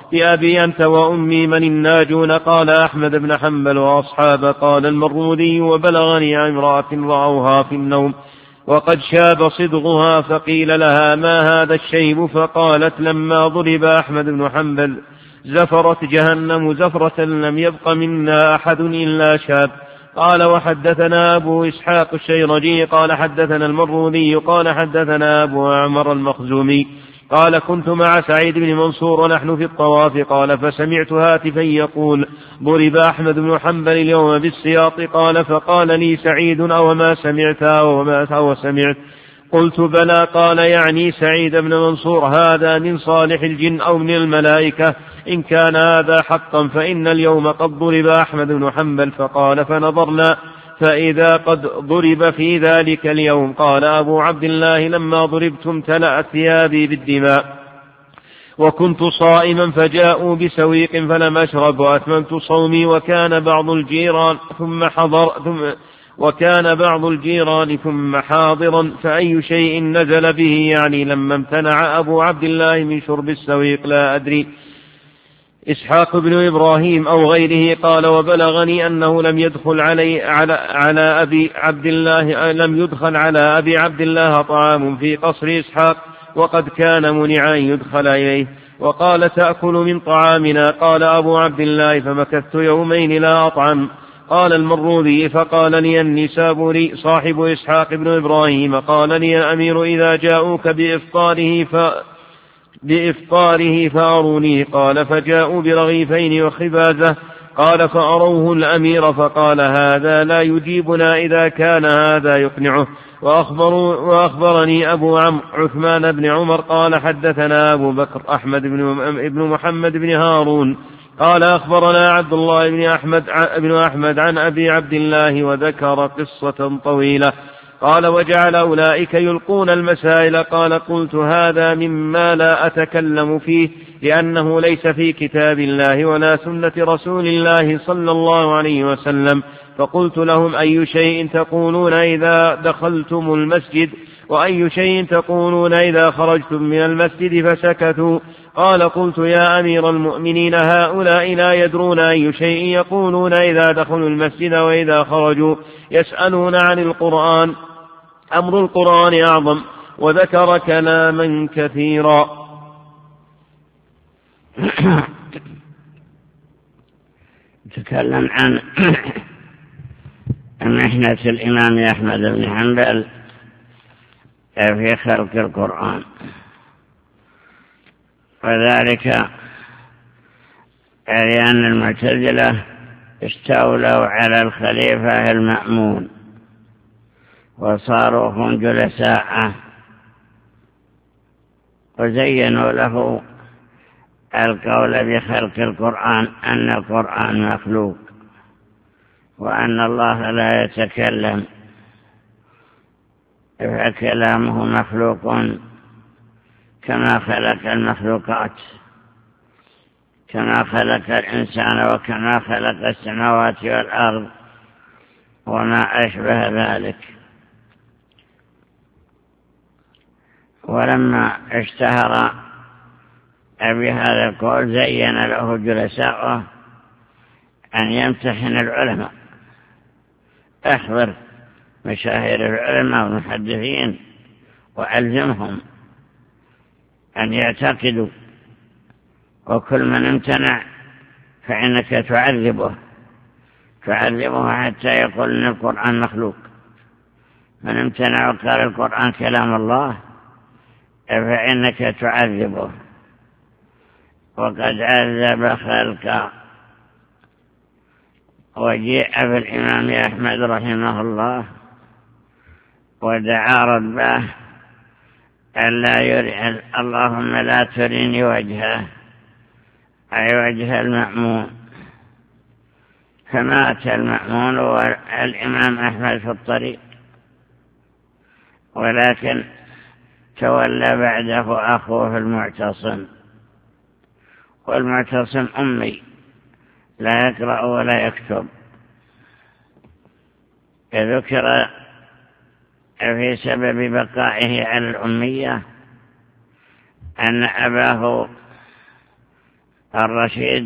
بأبي أنت وأمي من الناجون؟ قال أحمد بن حنبل وأصحاب. قال المروذي وبلغني عن امرأة رأوها في النوم وقد شاب صدغها فقيل لها ما هذا الشيب؟ فقالت لما ضرب أحمد بن حنبل زفرت جهنم زفرة لم يبق منا أحد إلا شاب. قال وحدثنا أبو إسحاق الشيرجي قال حدثنا المروذي قال حدثنا أبو عمر المخزومي قال كنت مع سعيد بن منصور ونحن في الطواف قال فسمعت هاتفا يقول ضرب أحمد بن حنبل اليوم بالسياط. قال فقال لي سعيد أو ما سمعت أو ما أو سمعت؟ قلت بلى. قال يعني سعيد بن منصور هذا من صالح الجن أو من الملائكة؟ إن كان هذا حقا فإن اليوم قد ضرب أحمد بن حنبل. فقال فنظرنا فإذا قد ضرب في ذلك اليوم. قال أبو عبد الله لما ضربت امتلأت ثيابي بالدماء وكنت صائما فجاءوا بسويق فلم أشرب وأتممت صومي وكان بعض الجيران ثم حضر ثم وكان بعض الجيران ثم حاضرا فأي شيء نزل به يعني لما امتنع أبو عبد الله من شرب السويق لا أدري. إسحاق بن إبراهيم أو غيره قال وبلغني أنه لم يدخل علي على, على أبي عبد الله لم يدخل على أبي عبد الله طعام في قصر إسحاق وقد كان منعا يدخل إليه. وقال تأكل من طعامنا. قال أبو عبد الله فمكثت يومين لا أطعم. قال المروذي فقال لي النسابوري صاحب إسحاق بن إبراهيم قال لي الأمير إذا جاءوك بإفطاره ف بإفطاره فأروني. قال فجاءوا برغيفين وخبازة. قال فأروه الأمير فقال هذا لا يجيبنا إذا كان هذا يقنعه. وأخبرني أبو عمرو عثمان بن عمر قال حدثنا أبو بكر أحمد بن محمد بن هارون قال أخبرنا عبد الله بن أحمد, بن أحمد عن أبي عبد الله وذكر قصة طويلة. قال وجعل أولئك يلقون المسائل. قال قلت هذا مما لا أتكلم فيه لأنه ليس في كتاب الله ولا سنة رسول الله صلى الله عليه وسلم. فقلت لهم أي شيء تقولون إذا دخلتم المسجد وأي شيء تقولون إذا خرجتم من المسجد؟ فسكتوا. قال قلت يا أمير المؤمنين هؤلاء لا يدرون أي شيء يقولون إذا دخلوا المسجد وإذا خرجوا. يسألون عن القرآن أمر القرآن أعظم. وذكر كلاما كثيرا.
تكلم عن محنة الإمام أحمد بن حنبل في خلق القرآن وذلك لأن المعتزلة استولوا على الخليفة المأمون وصاروا هم جلساء وزينوا له القول بخلق القرآن أن القرآن مخلوق وأن الله لا يتكلم فكلامه مخلوق كما خلق المخلوقات كما خلق الإنسان وكما خلق السماوات والأرض وما أشبه ذلك. ولما اشتهر بهذا القول زين له جلساءه أن يمتحن العلماء. احضر مشاهير العلماء والمحدثين وألزمهم أن يعتقدوا وكل من امتنع فإنك تعذبه تعذبه حتى يقول أن القرآن مخلوق. من امتنع وقال القرآن كلام الله فإنك تعذبه. وقد عذب خلقا. وجيء بالإمام أحمد رحمه الله ودعا ربه ألا يري اللهم لا تريني وجهه أي وجه المأمون. فمات المأمون والإمام أحمد في الطريق ولكن تولى بعده أخوه المعتصم. والمعتصم أمي لا يقرأ ولا يكتب. ذكر في سبب بقائه على الأمية أن أباه الرشيد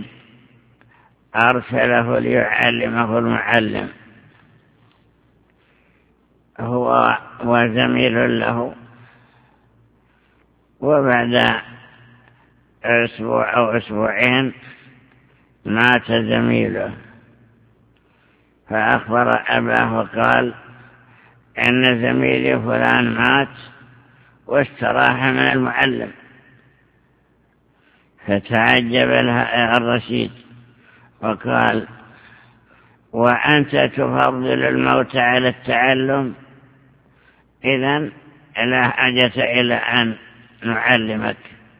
أرسله ليعلمه المعلم، هو وزميل له، وبعد أسبوع أو أسبوعين مات زميله، فأخبر أباه وقال إن زميلي فلان مات واستراح من المعلم. فتعجب الرشيد وقال: وأنت تفضل الموت على التعلم؟ إذن لا حاجة إلى أن نعلمك.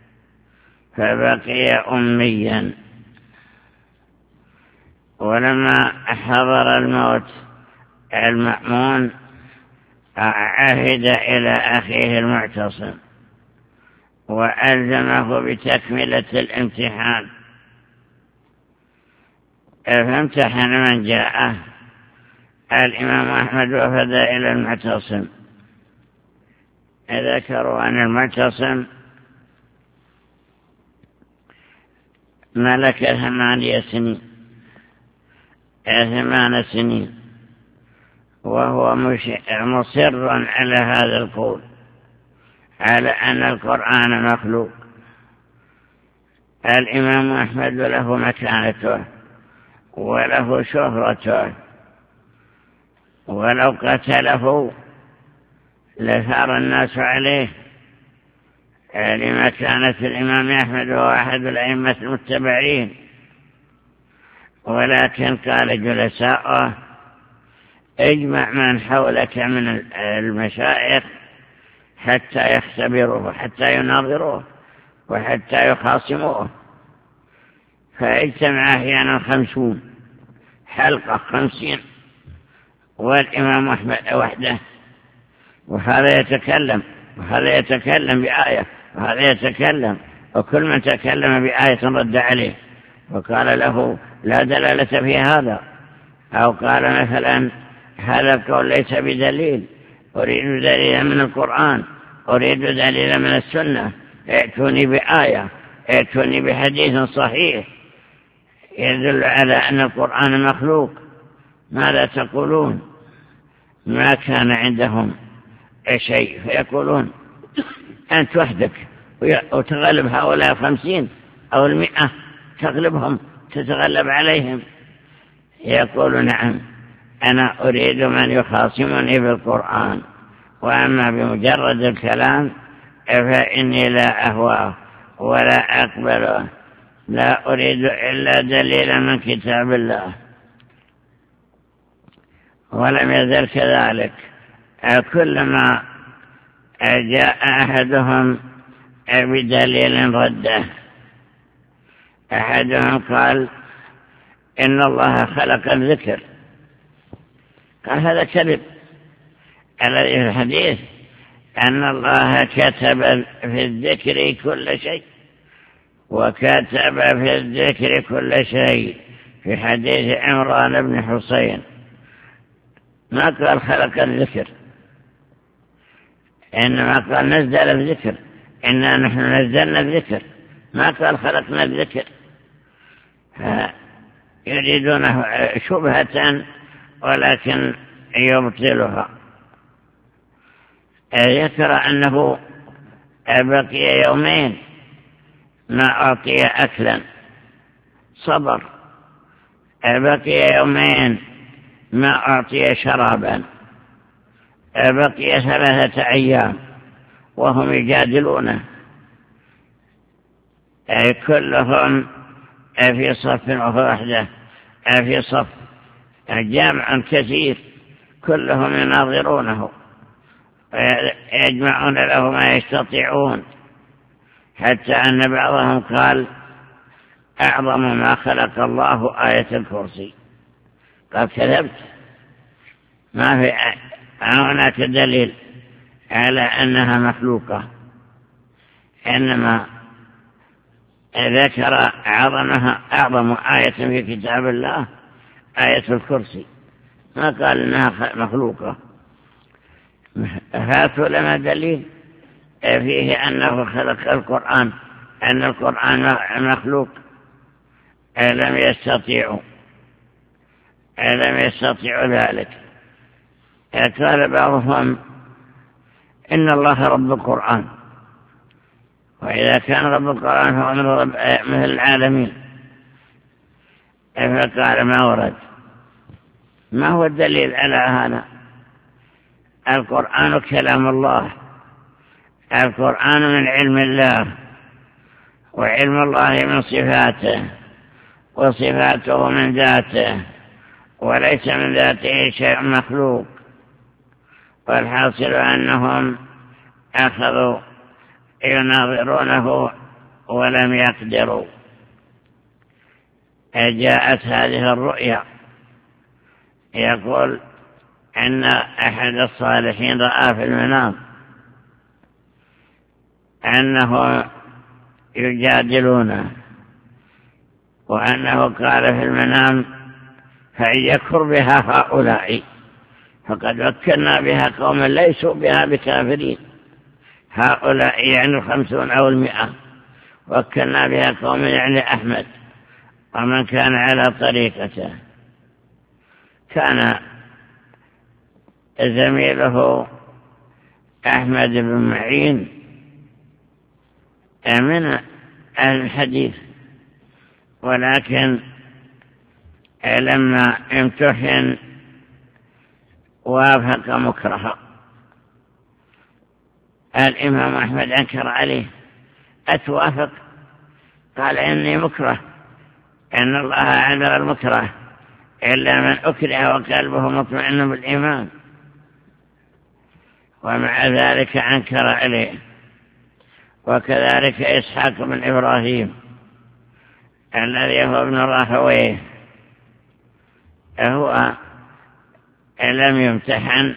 فبقي أميا. ولما حضر الموت المأمون عهد إلى أخيه المعتصم وألزمه بتكملة الامتحان، فامتحن من جاءه. الإمام أحمد وفد إلى المعتصم، ذكروا أن المعتصم ملك ثمانية سنين ثمان سنين وهو مصر على هذا القول، على أن القرآن مخلوق. الإمام أحمد له مكانته وله شهرته، ولو قتله لثار الناس عليه، لمكانة الإمام أحمد هو أحد الأئمة المتبعين. ولكن قال جلساؤه: اجمع من حولك من المشايخ حتى يختبروه، حتى يناظروه، وحتى يخاصموه. فاجتمع أحيانا خمسون حلقة، خمسين، والإمام أحمد وحده، وهذا يتكلم وهذا يتكلم بآية وهذا يتكلم، وكل من تكلم بآية رد عليه وقال له: لا دلالة في هذا، أو قال مثلا: هذا القول ليس بدليل، أريد دليلا من القرآن، أريد دليلا من السنة، ائتوني بآية، ائتوني بحديث صحيح يدل على أن القرآن مخلوق، ماذا تقولون؟ ما كان عندهم شيء، فيقولون: أنت وحدك وتغلب هؤلاء الخمسين أو المئة، تغلبهم، تتغلب عليهم. يقول: نعم، أنا أريد من يخاصمني بالقرآن، وأما بمجرد الكلام فإني لا أهواه ولا أقبله، لا أريد إلا دليلا من كتاب الله. ولم يزل كذلك، كلما جاء أحدهم بدليل رده. أحدهم قال: إن الله خلق الذكر. قال: هذا كذب. الذي في الحديث أن الله كتب في الذكر كل شيء، وكتب في الذكر كل شيء في حديث عمران بن حسين، ما قال خلق الذكر، إنما قال نزل الذكر، إنا نحن نزلنا الذكر، ما قال خلقنا الذكر. يريدون شبهة ولكن يبطلها. ذكر أنه بقي يومين ما أعطي أكلا، صبر. بقي يومين ما أعطي شرابا، بقي ثلاثة أيام وهم يجادلونه، كلهم في صف وحده، في صف جامع كثير، كلهم يناظرونه ويجمعون له ما يستطيعون، حتى أن بعضهم قال: أعظم ما خلق الله آية الكرسي. قال: كذبت، ما في هناك دليل على أنها مخلوقة، إنما ذكر عظمها، أعظم آية في كتاب الله آية الكرسي، ما قال إنها مخلوقة. هاتوا لنا دليل فيه أنه خلق القرآن، أن القرآن مخلوق. لم يستطيعوا لم يستطيعوا ذلك. قال بعضهم إن الله رب القرآن، وإذا كان رب القرآن فهو مثل العالمين. فقال ما ورد. ما هو الدليل على هذا؟ القرآن كلام الله، القرآن من علم الله، وعلم الله من صفاته، وصفاته من ذاته، وليس من ذاته شيء مخلوق. والحاصل أنهم أخذوا يناظرونه ولم يقدروا. جاءت هذه الرؤيا، يقول أن أحد الصالحين رأى في المنام أنه يجادلونه، وأنه قال في المنام فإن يكفر بها هؤلاء فقد وكلنا بها قوما ليسوا بها بكافرين. هؤلاء يعني الخمسون أو المئة، وكلنا بها قوما يعني أحمد ومن كان على طريقته. كان زميله أحمد بن معين من أهل الحديث، ولكن لما امتحن وافق مكرها. الإمام أحمد أنكر عليه: أتوافق؟ قال إني مكره، إن الله عذر المكره إلا من أكره وقلبه مطمئن بالإيمان. ومع ذلك أنكر عليه. وكذلك إسحاق بن إبراهيم الذي هو ابن راهويه، هو لم يمتحن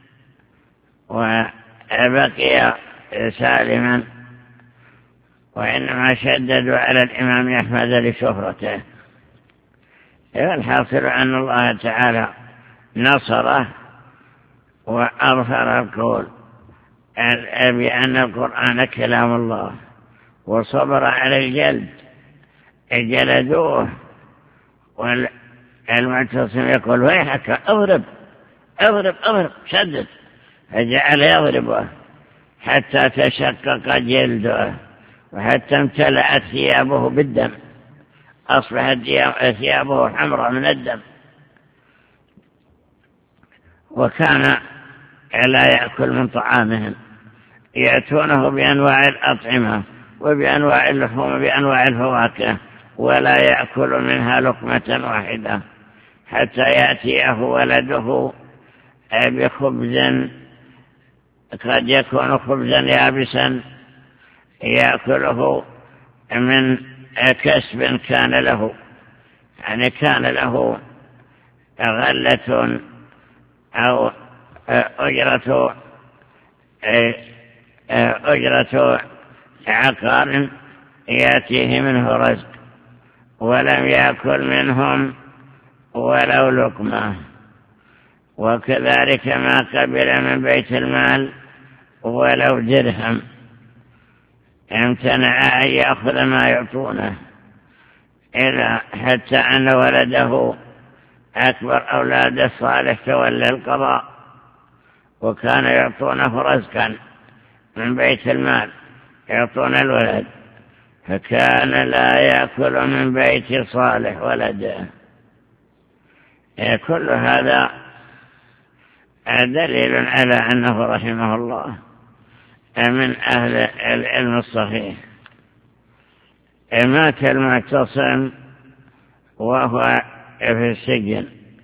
وبقي سالما، وإنما شددوا على الإمام أحمد لشهرته. الحاصل أن الله تعالى نصره وأظهر القول بأن القرآن كلام الله، وصبر على الجلد، جلدوه. والمعتصم يقول: ويحك اضرب اضرب اضرب شدد، فجعل يضربه حتى تشقق جلده، وحتى امتلأت ثيابه بالدم، أصبحت ثيابه حمراء من الدم. وكان لا يأكل من طعامهم، يأتونه بأنواع الأطعمة وبأنواع اللحوم وبأنواع الفواكه، ولا يأكل منها لقمة واحدة، حتى يأتيه ولده بخبز قد يكون خبزا يابسا يأكله من كسب كان له، يعني كان له غلة أو أجرة أجرة عقار يأتيه منه رزق، ولم يأكل منهم ولو لقمة. وكذلك ما قبل من بيت المال ولو درهم، امتنع أن يأخذ ما يعطونه، إلا حتى أن ولده أكبر أولاد الصالح تولى القضاء، وكان يعطونه رزقا من بيت المال، يعطون الولد، فكان لا يأكل من بيت صالح ولده. كل هذا دليل على أنه رحمه الله من أهل العلم الصحيح. مات المعتصم وهو في السجن،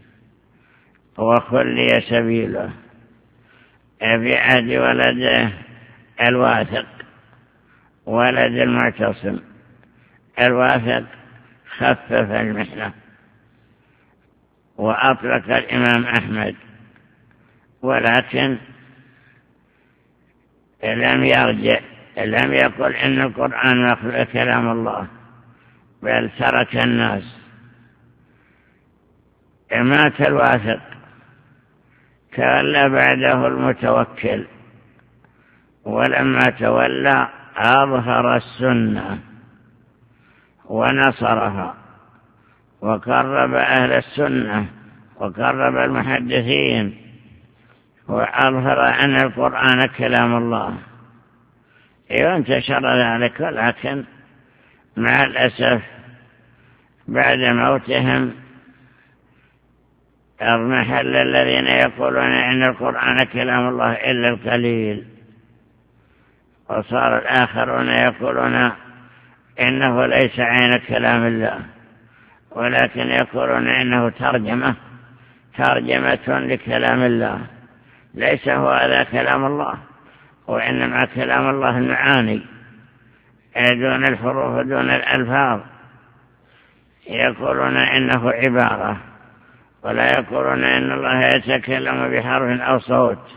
وخلي سبيله في عهد ولده الواثق، ولد المعتصم الواثق خفف المحنة وأطلق الإمام أحمد، ولكن لم يرجع، لم يقل إن القرآن مخلوق كلام الله، بل ترك الناس. مات الواثق، تولى بعده المتوكل، ولما تولى أظهر السنة ونصرها وقرب أهل السنة وقرب المحدثين وأظهر أن القرآن كلام الله، وانتشر ذلك. ولكن مع الأسف بعد موتهم اضمحل الذين يقولون إن القرآن كلام الله إلا القليل، وصار الآخرون يقولون إنه ليس عين كلام الله، ولكن يقولون إنه ترجمة ترجمة لكلام الله، ليس هو هذا كلام الله، وإنما كلام الله المعاني دون الحروف دون الألفاظ. يقولون إنه عبارة، ولا يقولون إن الله يتكلم بحرف أو صوت،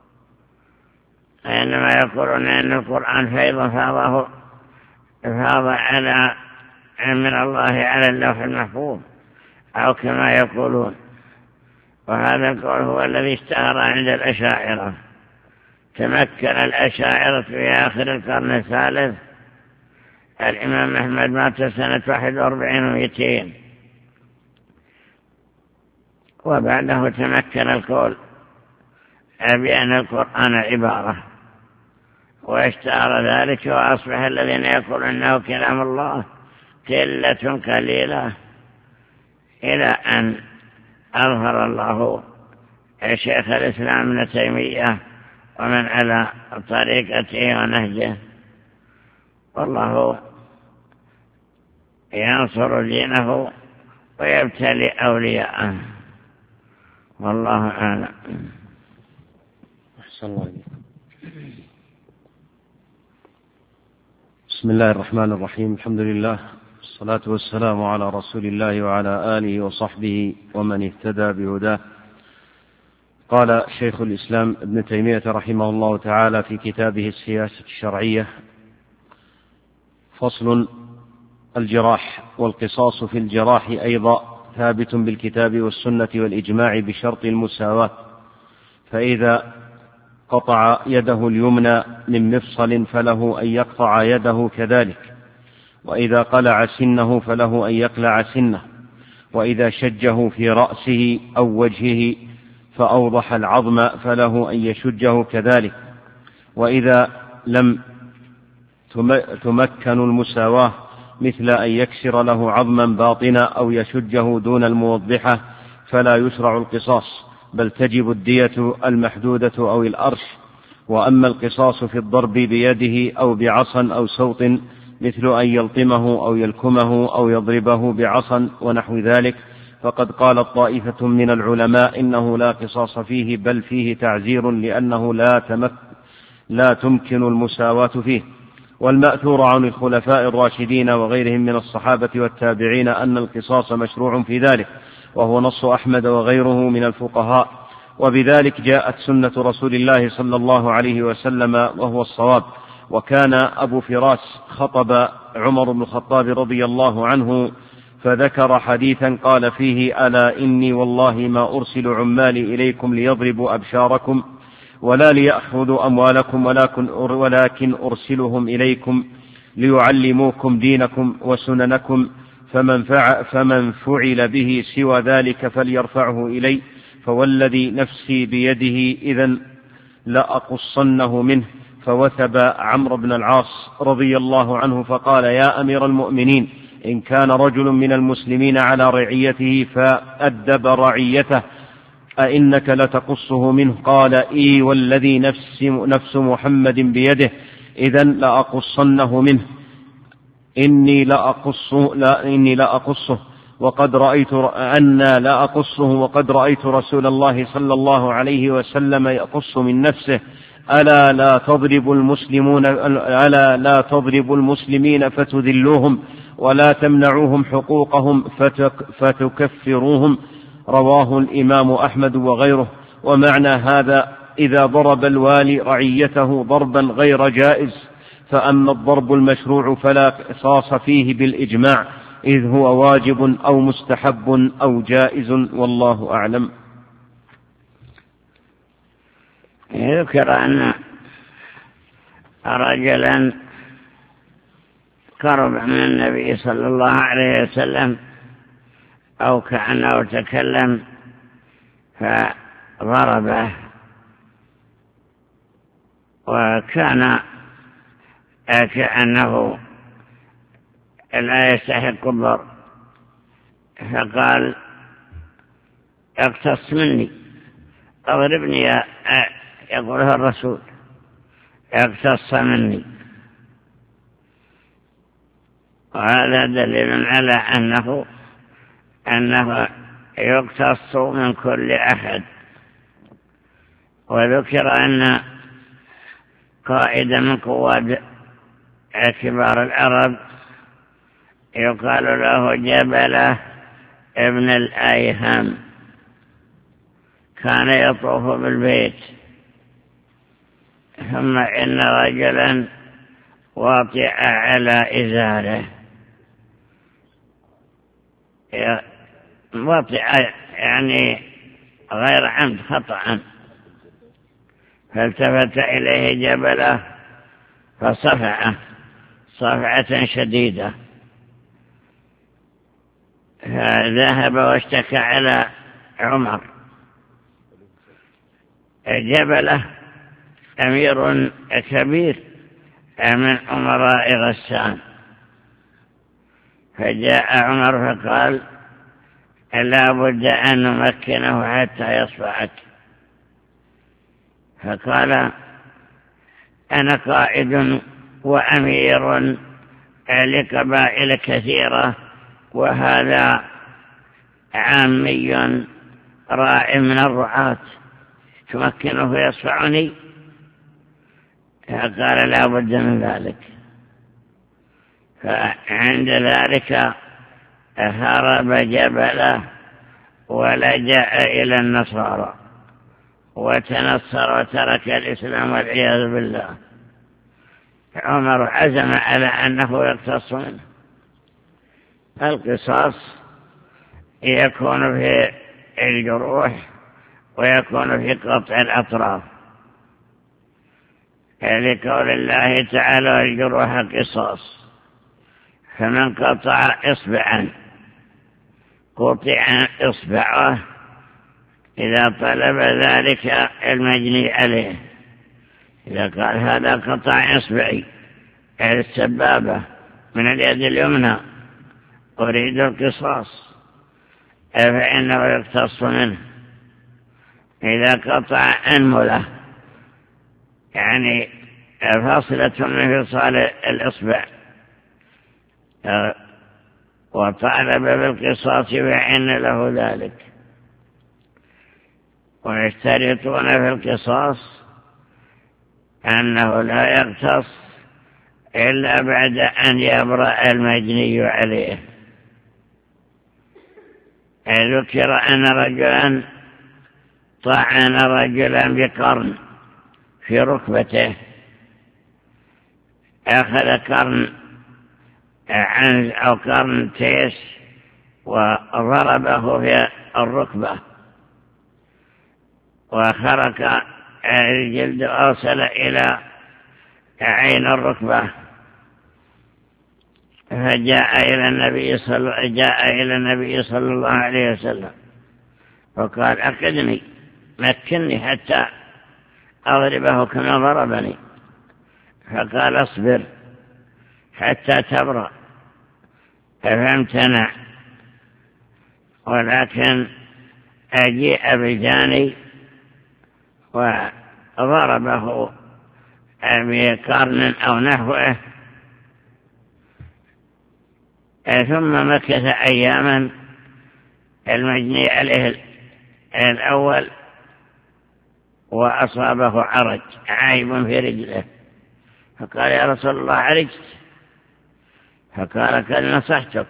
إنما يقولون إن القرآن فيض فاضه فاض على من الله على اللوح المحفوظ، أو كما يقولون. وهذا القول هو الذي اشتهر عند الأشاعرة. تمكن الأشاعرة في آخر القرن الثالث. الإمام أحمد مات سنة واحد وأربعين ومئتين، وبعده تمكن القول بأن القرآن عبارة، واشتهر ذلك، وأصبح الذين يقولون أنه كلام الله قلة قليلة، إلى أن أظهر الله شيخ الإسلام ابن تيمية ومن على طريقته ونهجه، والله ينصر دينه ويبتلي أولياءه، والله أعلم.
أحسن الله إليكم. بسم الله الرحمن الرحيم. الحمد لله، والصلاة والسلام على رسول الله وعلى آله وصحبه ومن اهتدى بهداه. قال شيخ الإسلام ابن تيمية رحمه الله تعالى في كتابه السياسة الشرعية: فصل: الجراح والقصاص في الجراح أيضا ثابت بالكتاب والسنة والإجماع بشرط المساواة، فإذا قطع يده اليمنى من مفصل فله أن يقطع يده كذلك، وإذا قلع سنه فله أن يقلع سنه، وإذا شجه في رأسه أو وجهه فأوضح العظم فله أن يشجه كذلك، وإذا لم تمكن المساواة مثل أن يكسر له عظما باطنا أو يشجه دون الموضحة فلا يشرع القصاص، بل تجب الدية المحدودة أو الأرش. وأما القصاص في الضرب بيده أو بعصا أو سوط مثل أن يلطمه أو يلكمه أو يضربه بعصا ونحو ذلك، فقد قالت طائفة من العلماء إنه لا قصاص فيه، بل فيه تعزير لأنه لا, تمك لا تمكن المساواة فيه. والمأثور عن الخلفاء الراشدين وغيرهم من الصحابة والتابعين أن القصاص مشروع في ذلك، وهو نص أحمد وغيره من الفقهاء، وبذلك جاءت سنة رسول الله صلى الله عليه وسلم وهو الصواب. وكان أبو فراس خطب عمر بن الخطاب رضي الله عنه فذكر حديثا قال فيه: ألا إني والله ما أرسل عمالي إليكم ليضربوا أبشاركم ولا ليأخذوا أموالكم، ولكن أرسلهم إليكم ليعلموكم دينكم وسننكم، فمن فعل, فمن فعل به سوى ذلك فليرفعه إلي، فوالذي نفسي بيده إذن لأقصنه منه. فوثب عمرو بن العاص رضي الله عنه فقال: يا أمير المؤمنين، إن كان رجل من المسلمين على رعيته فأدب رعيته أئنك لتقصه منه؟ قال: إي والذي نفس, نفس محمد بيده إذن لأقصنه منه، إني لأقصه, لا إني لأقصه وقد رأيت أن لا أقصه وقد رأيت رسول الله صلى الله عليه وسلم يقص من نفسه. ألا لا تضرب المسلمون ألا لا تضرب المسلمين فتذلوهم ولا تمنعوهم حقوقهم فتك فتكفروهم. رواه الإمام أحمد وغيره. ومعنى هذا: إذا ضرب الوالي رعيته ضربا غير جائز، فأما الضرب المشروع فلا قصاص فيه بالإجماع، إذ هو واجب أو مستحب أو جائز، والله أعلم.
يذكر أن رجلا قرب من النبي صلى الله عليه وسلم أو كأنه تكلم فضربه، وكان كأنه لا يستحق الضرب، فقال اقتص مني، اضربني يا يقوله الرسول، اقتص مني. وهذا دليل على أنه أنه يقتص من كل أحد. وذكر أن قائدا من قواد كبار العرب يقال له جبلة ابن الأيهم، كان يطوف بالبيت، ثم إن رجلا واطئ على إزاره، واطئ يعني غير عمد، خطأ، فالتفت إليه جبله فصفعه صفعة شديدة، فذهب واشتكى على عمر. جبله أمير كبير من أمراء غسان، فجاء عمر فقال لا بد أن نمكنه حتى يصفعك، فقال أنا قائد وأمير لقبائل كثيرة، وهذا عامي راع من الرعاة، تمكنه يصفعني؟ فقال لا بد من ذلك. فعند ذلك هرب جبله ولجأ إلى النصارى وتنصر وترك الإسلام والعياذ بالله. عمر عزم على أنه يقتص منه. القصاص يكون في الجروح ويكون في قطع الأطراف، لقول الله تعالى الجروح قصاص، فمن قطع إصبعا قطع إصبعه إذا طلب ذلك المجني عليه. إذا قال هذا قطع إصبعي السبابة من اليد اليمنى أريد القصاص، فإنه يقتص منه. إذا قطع أنملة يعني فاصلة من فصال الإصبع وطالب بالقصاص فإن له ذلك. ويشترطون في القصاص أنه لا يقتص إلا بعد أن يبرأ المجني عليه. ذكر أن رجلا طعن رجلا بقرن في ركبته، أخذ قرن عنز أو قرن تيس وضربه في الركبة وخرق الجلد أوصل إلى عين الركبة، فجاء إلى النبي صلى جاء إلى النبي صلى الله عليه وسلم وقال أقدني مكني حتى أضربه كما ضربني، فقال اصبر حتى تبرأ، فامتنع. ولكن أجيء بالجاني وضربه بقرن أو نحوه، ثم مكث أياما المجني عليه الأول وأصابه عرج عيب في رجله، فقال يا رسول الله عرجت؟ فقال قد نصحتك.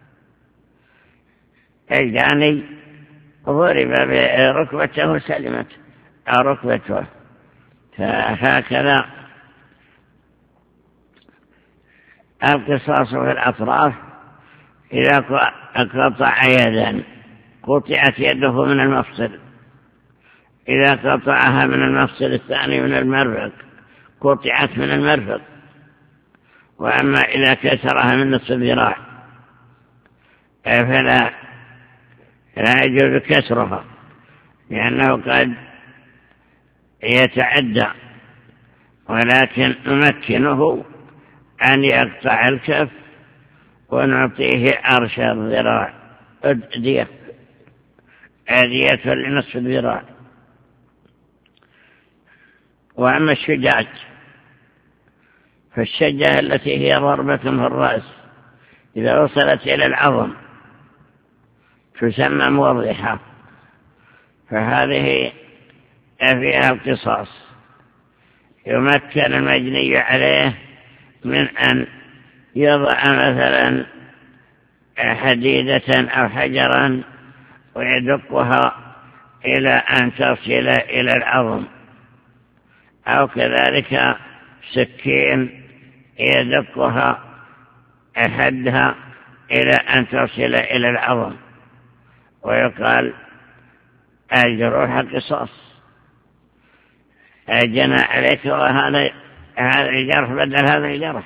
الجاني ضرب بركبته سلمت أو ركبته. فهكذا القصاص في الأطراف. إذا قطع يدا قطعت يده من المفصل، إذا قطعها من المفصل الثاني من المرفق قطعت من المرفق. وأما إذا كسرها من نصف الذراع فلا لا يجوز كسرها لأنه قد يتعدى، ولكن نمكنه أن يقطع الكف ونعطيه عرش الذراع دية دية لنصف الذراع. وأما الشجاج فالشجة التي هي ضربة في الرأس إذا وصلت إلى العظم تسمى موضحة، فهذه فيها القصاص. يمكن المجني عليه من أن يضع مثلا حديدة أو حجرا ويدقها إلى أن تصل إلى العظم، أو كذلك سكين يدقها حدها إلى أن تصل إلى العظم، ويقال الجروح قصاص، أجنى عليك وهذا هذا الجرح بدل هذا الجرح.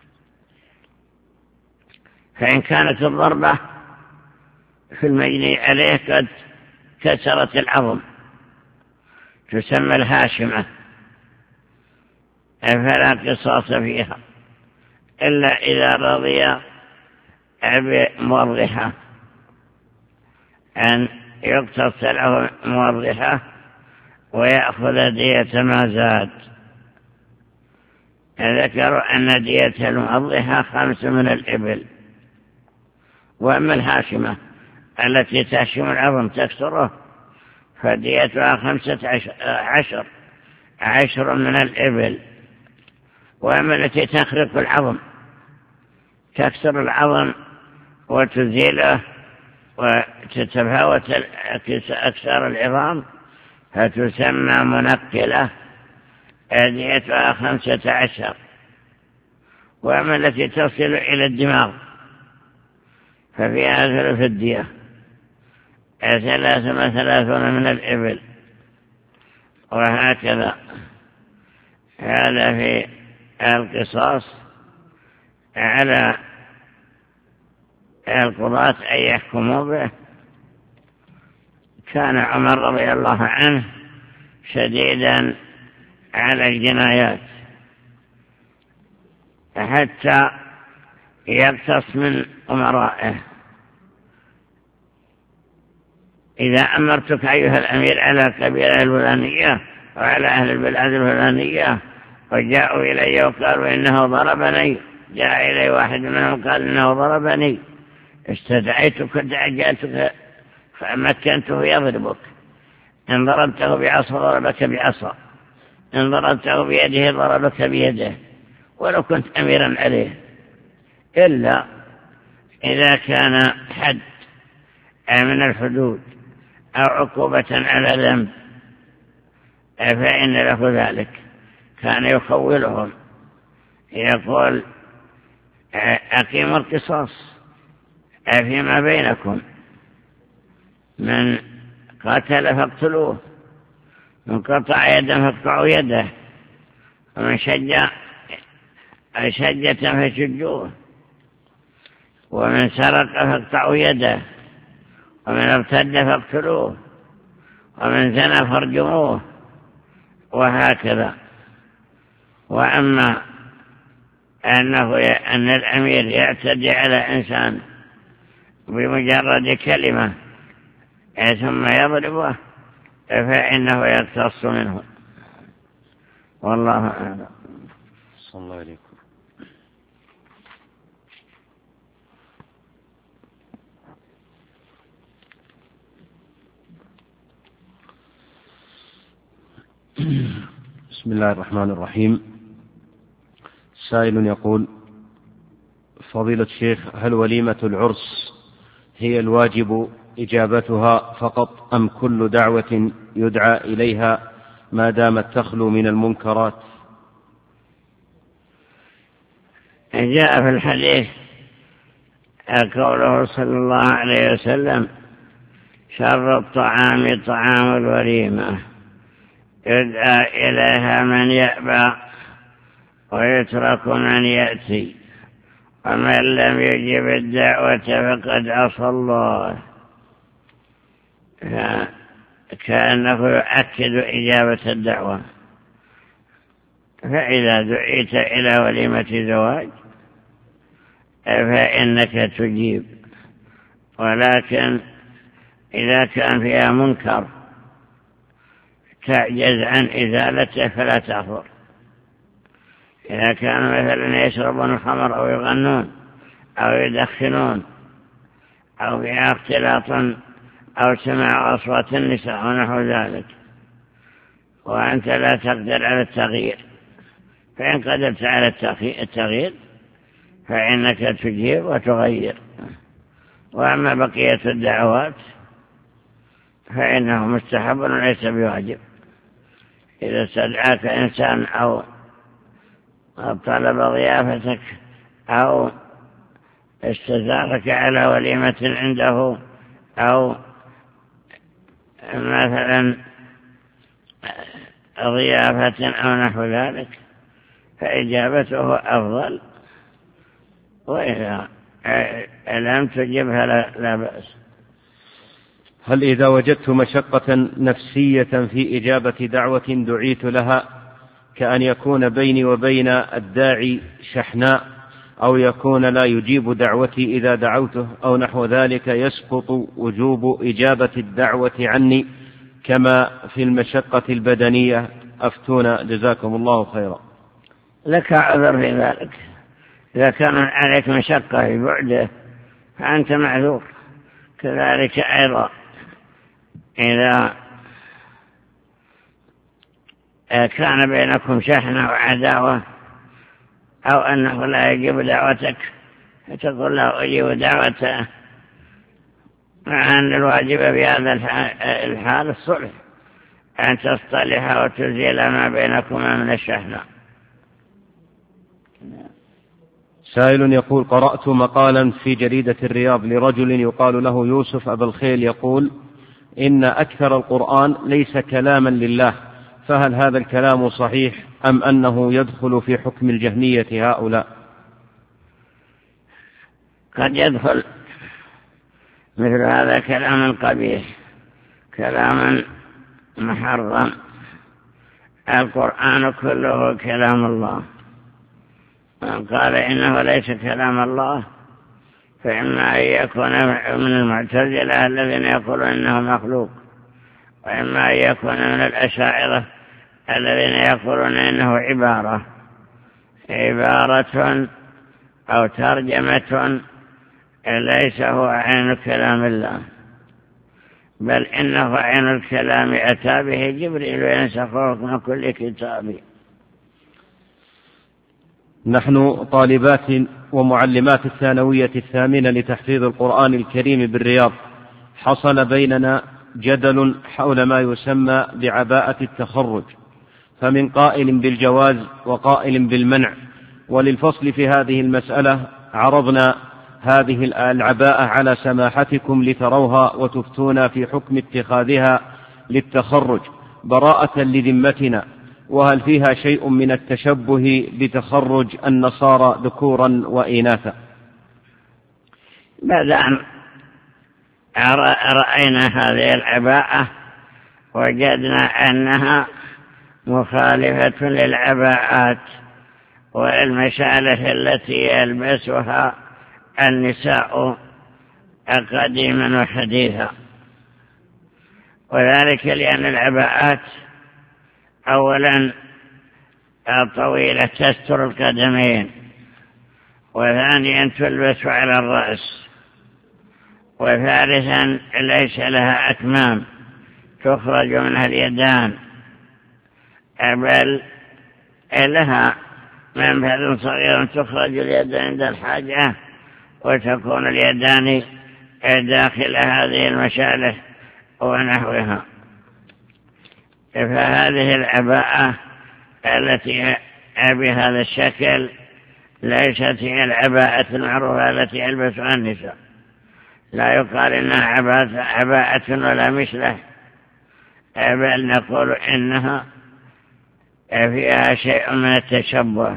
فإن كانت الضربة في المجني عليه قد كسرت العظم تسمى الهاشمة، فلا قصاص فيها إلا إذا رضي بموضحة أن يقتص له موضحة ويأخذ دية ما زاد. ذكروا أن دية الموضحة خمس من الإبل. وأما الهاشمة التي تهشم العظم تكسره فديتها خمسة عشر عشر من الإبل. وأما التي تخرق العظم تكسر العظم وتزيله وتتفاوت أكثر العظام فتسمى منقلة، ديتها خمسة عشر. وأما التي تصل إلى الدماغ ففيها ثلث الدية، ثلاث وثلاثون من الإبل، وهكذا. هذا في القصاص على القضاة أن يحكموا به. كان عمر رضي الله عنه شديدا على الجنايات حتى يقتص من أمرائه. إذا أمرتك أيها الأمير على القبيلة الفلانية وعلى أهل البلاد الفلانية وجاءوا إلي وقالوا إنه ضربني، جاء إلي واحد منهم قال إنه ضربني، استدعيتك دعجاتك فمكنته يضربك، إن ضربته بعصا ضربك بعصا، إن ضربته بيده ضربك بيده، ولو كنت أميرا عليه، إلا إذا كان حد من الحدود أو عقوبة على ذنب فإن له ذلك. كان يخولهم يقول أقيموا القصاص فيما بينكم، من قتل فاقتلوه، من قطع يدا فاقطعوا يده، ومن شجع شجة فشجوه، ومن سرق فاقطعوا يده، ومن ارتد فاقتلوه، ومن زنى فارجموه، وهكذا. وأما أنه أن الأمير يعتدي على إنسان بمجرد كلمة ثم يضربه فإنه يقتص منه، والله أعلم.
صلى الله عليكم. بسم الله الرحمن الرحيم. سائل يقول: فضيلة الشيخ، هل وليمة العرس هي الواجب إجابتها فقط، أم كل دعوة يدعى إليها ما دامت تخلو من المنكرات؟
جاء في الحديث قوله صلى الله عليه وسلم: شر الطعام طعام الوليمة، يدعى إليها من يأبى ويترك من يأتي، ومن لم يجب الدعوة فقد عصى الله. كأنه يؤكد إجابة الدعوة. فإذا دعيت إلى وليمة زواج فإنك تجيب، ولكن إذا كان فيها منكر تعجز عن إزالته فلا تأخر. إذا كانوا مثلا يشربون الخمر أو يغنون أو يدخنون أو فيها اختلاط أو سماع أصوات النساء ونحو ذلك، وأنت لا تقدر على التغيير، فإن قدرت على التغيير فإنك تجيب وتغير. وأما بقية الدعوات فإنه مستحب وليس بواجب. إذا استدعاك إنسان أو طلب ضيافتك أو استزارك على وليمة عنده أو مثلا ضيافة أو نحو ذلك فإجابته أفضل، وإذا لم تجبها لا بأس.
هل إذا وجدت مشقة نفسية في إجابة دعوة دعيت لها، كأن يكون بيني وبين الداعي شحناء، أو يكون لا يجيب دعوتي إذا دعوته أو نحو ذلك، يسقط وجوب إجابة الدعوة عني كما في المشقة البدنية؟ أفتونا جزاكم الله خيرا.
لك عذر في ذلك. إذا كان عليك مشقة في بعده فأنت معذور. كذلك أيضا إذا كان بينكم شحنة وعداوة أو أنه لا يجيب دعوتك فتقول له أجيب دعوته، مع أن الواجب بهذا الحال الصلح، أن تصطلح وتزيل ما بينكما من الشحنة.
سائل يقول: قرأت مقالا في جريدة الرياض لرجل يقال له يوسف أبا الخيل يقول إن أكثر القرآن ليس كلاما لله، فهل هذا الكلام صحيح أم أنه يدخل في حكم الجهمية هؤلاء؟
قد يدخل مثل هذا كلام قبيح، كلام محرم. القرآن كله كلام الله. من قال إنه ليس كلام الله فإما أن يكون من المعتزلة الذين يقولون إنه مخلوق، وإما أن يكون من الأشاعرة الذين يقولون إنه عبارة عبارة أو ترجمة ليس هو عين كلام الله، بل إنه عين الكلام أتى به جبريل وينسخه من كل كتاب.
نحن طالبات ومعلمات الثانوية الثامنة لتحفيظ القرآن الكريم بالرياض، حصل بيننا جدل حول ما يسمى بعباءة التخرج، فمن قائل بالجواز وقائل بالمنع، وللفصل في هذه المسألة عرضنا هذه العباءة على سماحتكم لتروها وتفتونا في حكم اتخاذها للتخرج براءة لذمتنا، وهل فيها شيء من التشبه بتخرج النصارى ذكورا وإناثا؟
بعد أن رأينا هذه العباءة وجدنا أنها مخالفة للعباءات والمشالح التي يلبسها النساء قديما وحديثا، وذلك لأن العباءات أولا طويلة تستر القدمين، وثانيا تلبس على الرأس، وثالثا ليس لها أكمام تخرج منها اليدان، بل لها منفذ صغير تخرج اليد عند الحاجة وتكون اليدان داخل هذه المشالح ونحوها. فهذه العباءة التي بهذا الشكل ليست هي العباءة المعروفة التي يلبسها النساء، لا يقال إنها عباءة ولا مثله، بل نقول إنها فيها شيء من التشبه.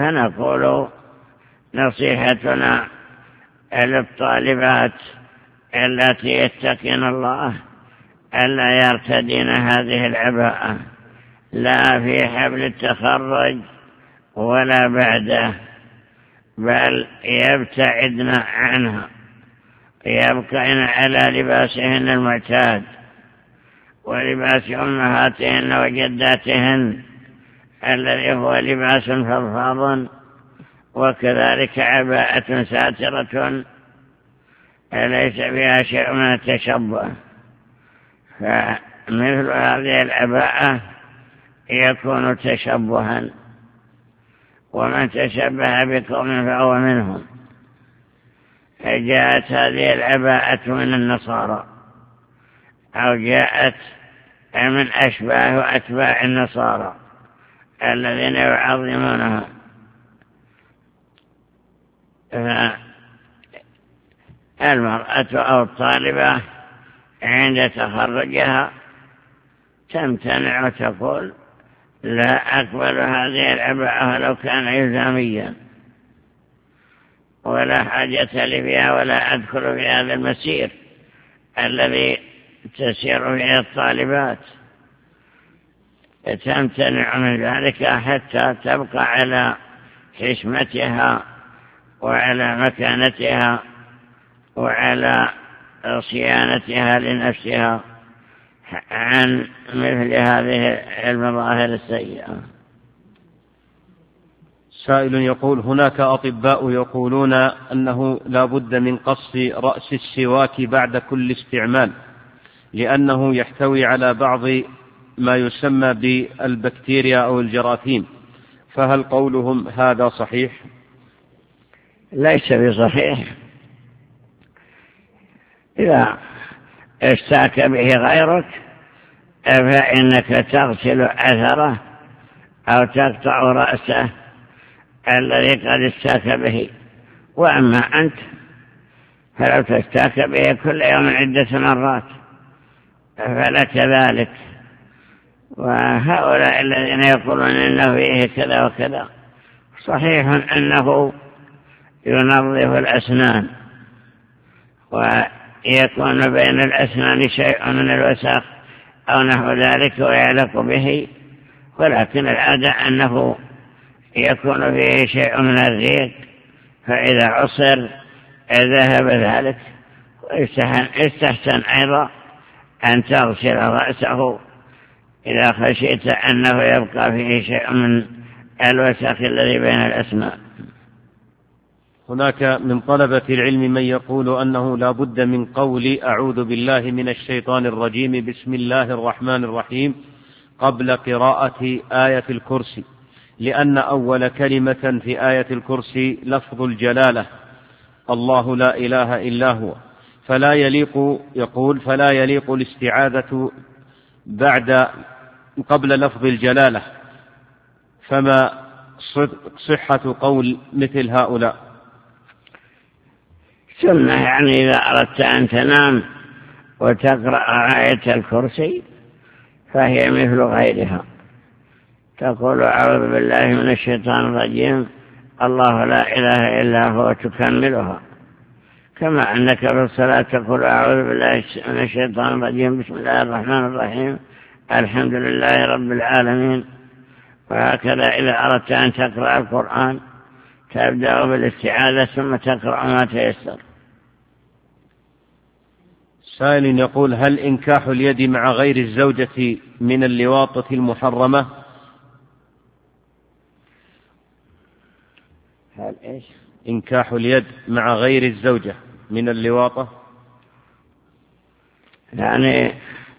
فنقول نصيحتنا للطالبات التي يتقين الله ألا يرتدين هذه العباءة لا في حفل التخرج ولا بعده، بل يبتعدن عنها، يبقين على لباسهن المعتاد ولباس أمهاتهن وجداتهن الذي هو لباس فضفاض، وكذلك عباءة ساترة ليس فيها شيء من التشبه. فمثل هذه العباءة يكون تشبها، ومن تشبه بقوم فهو منهم. جاءت هذه العباءة من النصارى أو جاءت من أشباه وأتباع النصارى الذين يعظمونها. المرأة أو الطالبة عند تخرجها تمتنع وتقول لا أقبل هذه العباءة لو كان إلزاميا، ولا حاجة لي فيها، ولا أدخل في هذا المسير الذي تسير فيه الطالبات. تمتنع من ذلك حتى تبقى على حشمتها وعلى مكانتها وعلى صيانتها لنفسها عن مثل هذه المظاهر السيئة.
سائل يقول: هناك أطباء يقولون أنه لا بد من قص رأس السواك بعد كل استعمال لأنه يحتوي على بعض ما يسمى بالبكتيريا أو الجراثيم، فهل قولهم هذا صحيح؟
ليس بصحيح. إذا اشتاك به غيرك فإنك تغسل أثره أو تقطع رأسه الذي قد اشتاك به، وأما أنت فلو تشتاك به كل يوم عدة مرات فلك ذلك. وهؤلاء الذين يقولون إنه فيه كذا وكذا، صحيح أنه ينظف الأسنان ويكون بين الأسنان شيء من الوسخ أو نحو ذلك ويعلق به، ولكن العادة أنه يكون فيه شيء من الريق، فإذا عصر ذهب ذلك. ويستحسن أيضا أن تغسل رأسه إذا خشيت أنه يبقى فيه شيء من الوسخ الذي بين الأسنان.
هناك من طلبة العلم من يقول أنه لا بد من قول أعوذ بالله من الشيطان الرجيم بسم الله الرحمن الرحيم قبل قراءة آية الكرسي، لأن أول كلمة في آية الكرسي لفظ الجلالة الله لا إله إلا هو، فلا يليق يقول فلا يليق الاستعاذة بعد قبل لفظ الجلالة، فما صحة قول مثل هؤلاء؟
سنة، يعني إذا أردت أن تنام وتقرأ آية الكرسي فهي مثل غيرها، تقول أعوذ بالله من الشيطان الرجيم الله لا إله إلا هو تكملها، كما أنك في الصلاة تقول أعوذ بالله من الشيطان الرجيم بسم الله الرحمن الرحيم الحمد لله رب العالمين. وهكذا إذا أردت أن تقرأ القرآن تبدأ بالاستعاذة ثم تقرأ ما تيسر.
سائل يقول: هل إنكاح اليد مع غير الزوجة من اللواطة المحرمة؟
هل إيش؟
إنكاح اليد مع غير الزوجة من اللواطة،
يعني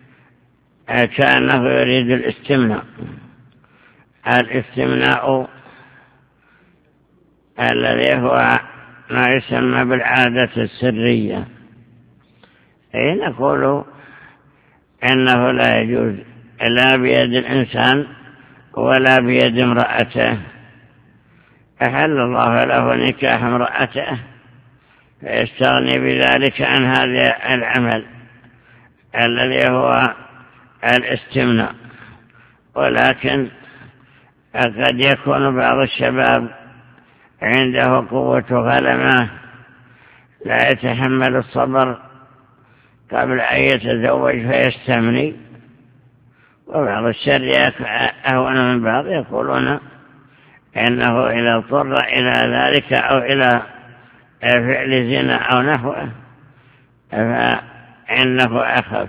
كأنه يريد الاستمناء. الاستمناء الذي هو ما يسمى بالعادة السرية، أي نقول إنه لا يجوز لا بيد الإنسان ولا بيد امرأته. أحل الله له نكاح امرأته فيستغني بذلك عن هذا العمل الذي هو الاستمناء. ولكن قد يكون بعض الشباب عنده قوة غلمة لا يتحمل الصبر قبل أن يتزوج فيستمني، وبعض الشريعة أهون من بعض يقولون إنه إذا اضطر إلى ذلك أو إلى فعل زنا أو نحوه فإنه أخف.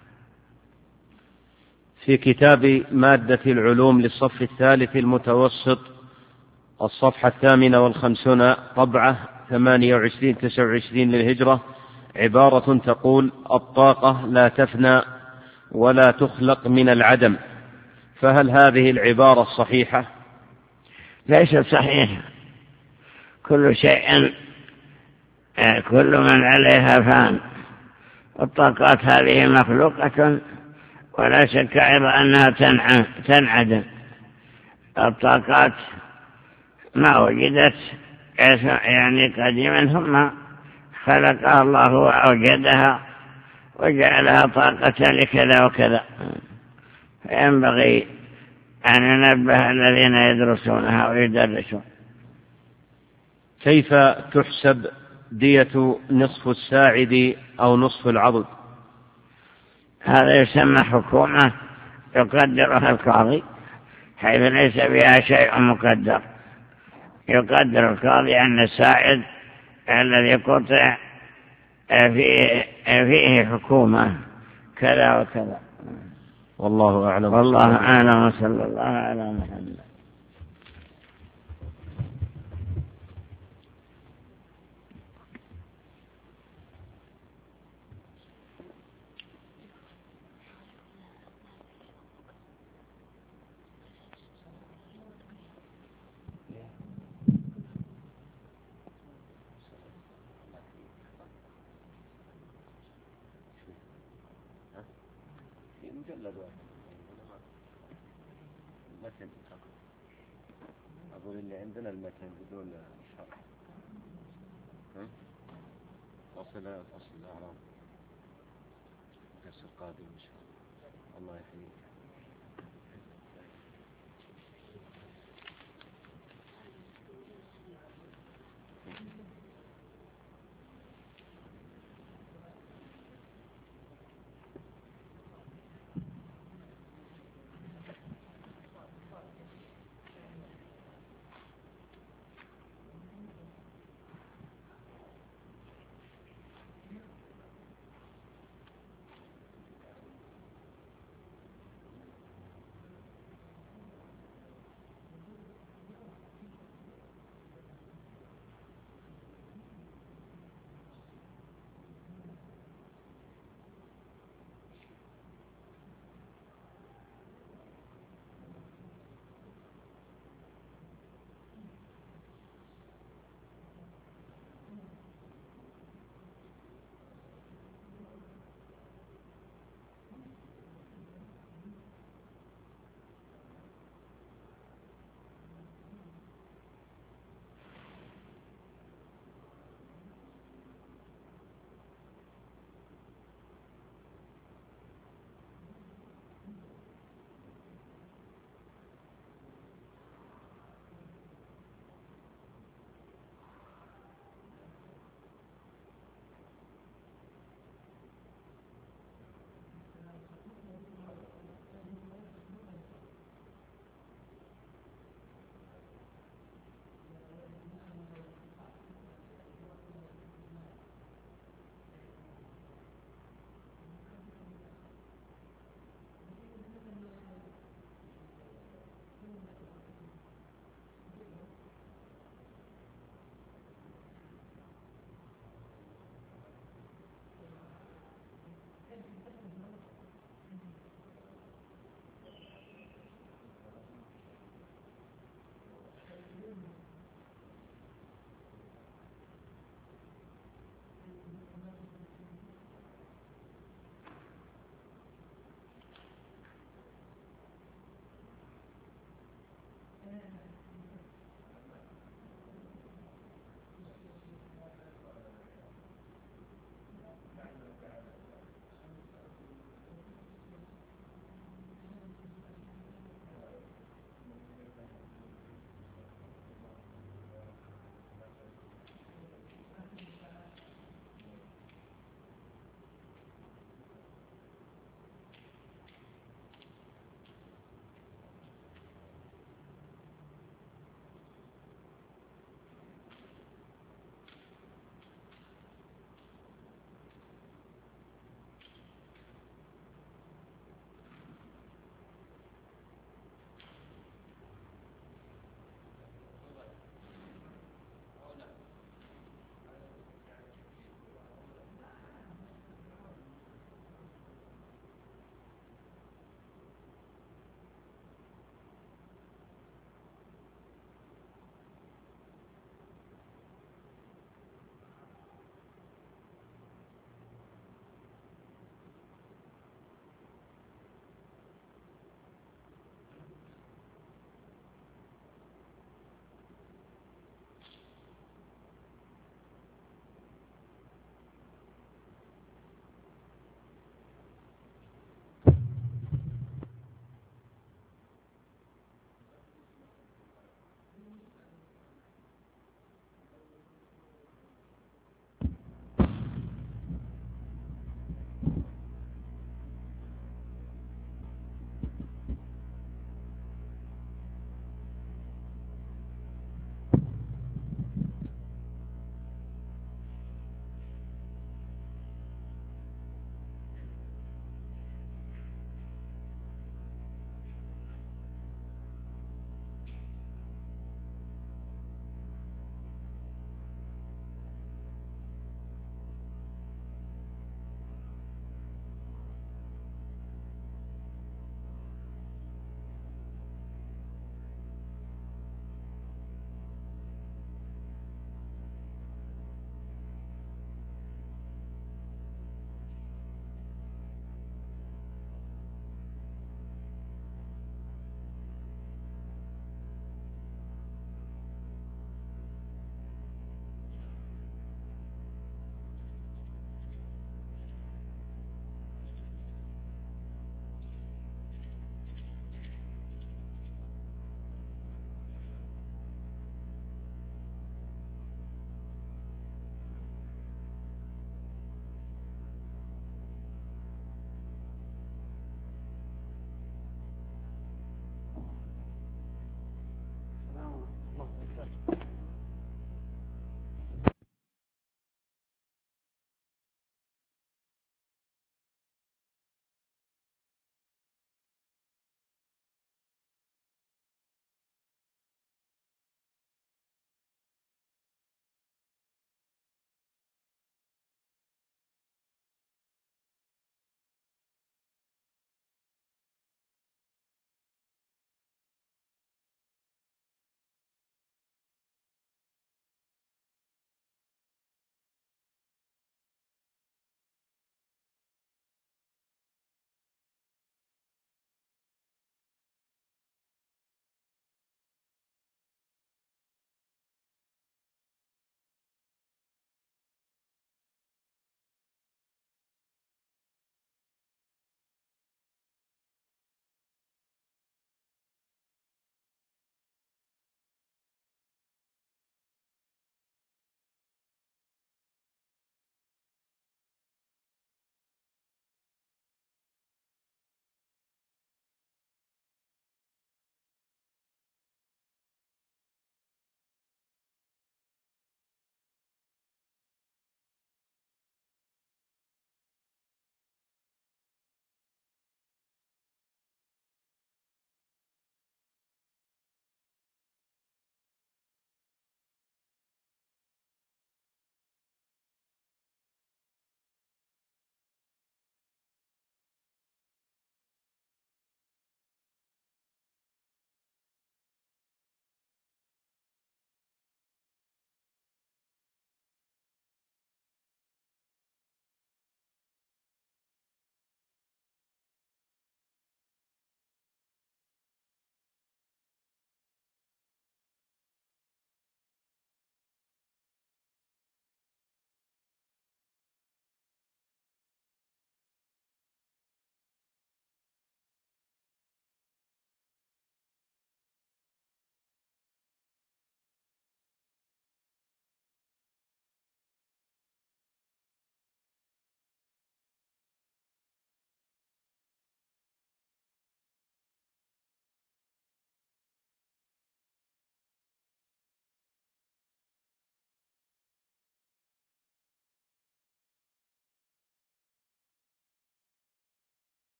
في كتاب مادة العلوم للصف الثالث المتوسط الصفحة الثامنة والخمسون طبعة ثمانية وعشرين تسعة وعشرين للهجرة عبارة تقول: الطاقة لا تفنى ولا تخلق من العدم، فهل هذه العبارة صحيحة؟
ليست صحيحة. كل شيء كل من عليها فان، الطاقات هذه مخلوقة ولا شك أيضا أنها تنعدم. الطاقات ما وجدت يعني قديما، ثم خلقها الله وأوجدها وجعلها طاقة لكذا وكذا، فينبغي أن ينبه الذين يدرسونها ويدرسون.
كيف تحسب دية نصف الساعد أو نصف العضد؟
هذا يسمى حكومة يقدرها القاضي، حيث ليس بها شيء مقدر. يقدر القاضي أن الساعد الذي قطع فيه, فيه حكومة كذا وكذا.
والله أعلم.
والله أعلم. صلى الله على محمد.
أقول اللي عندنا المتن بدون شرح. فصل فصل الأعراب. درس القادم إن شاء الله. الله يحييك.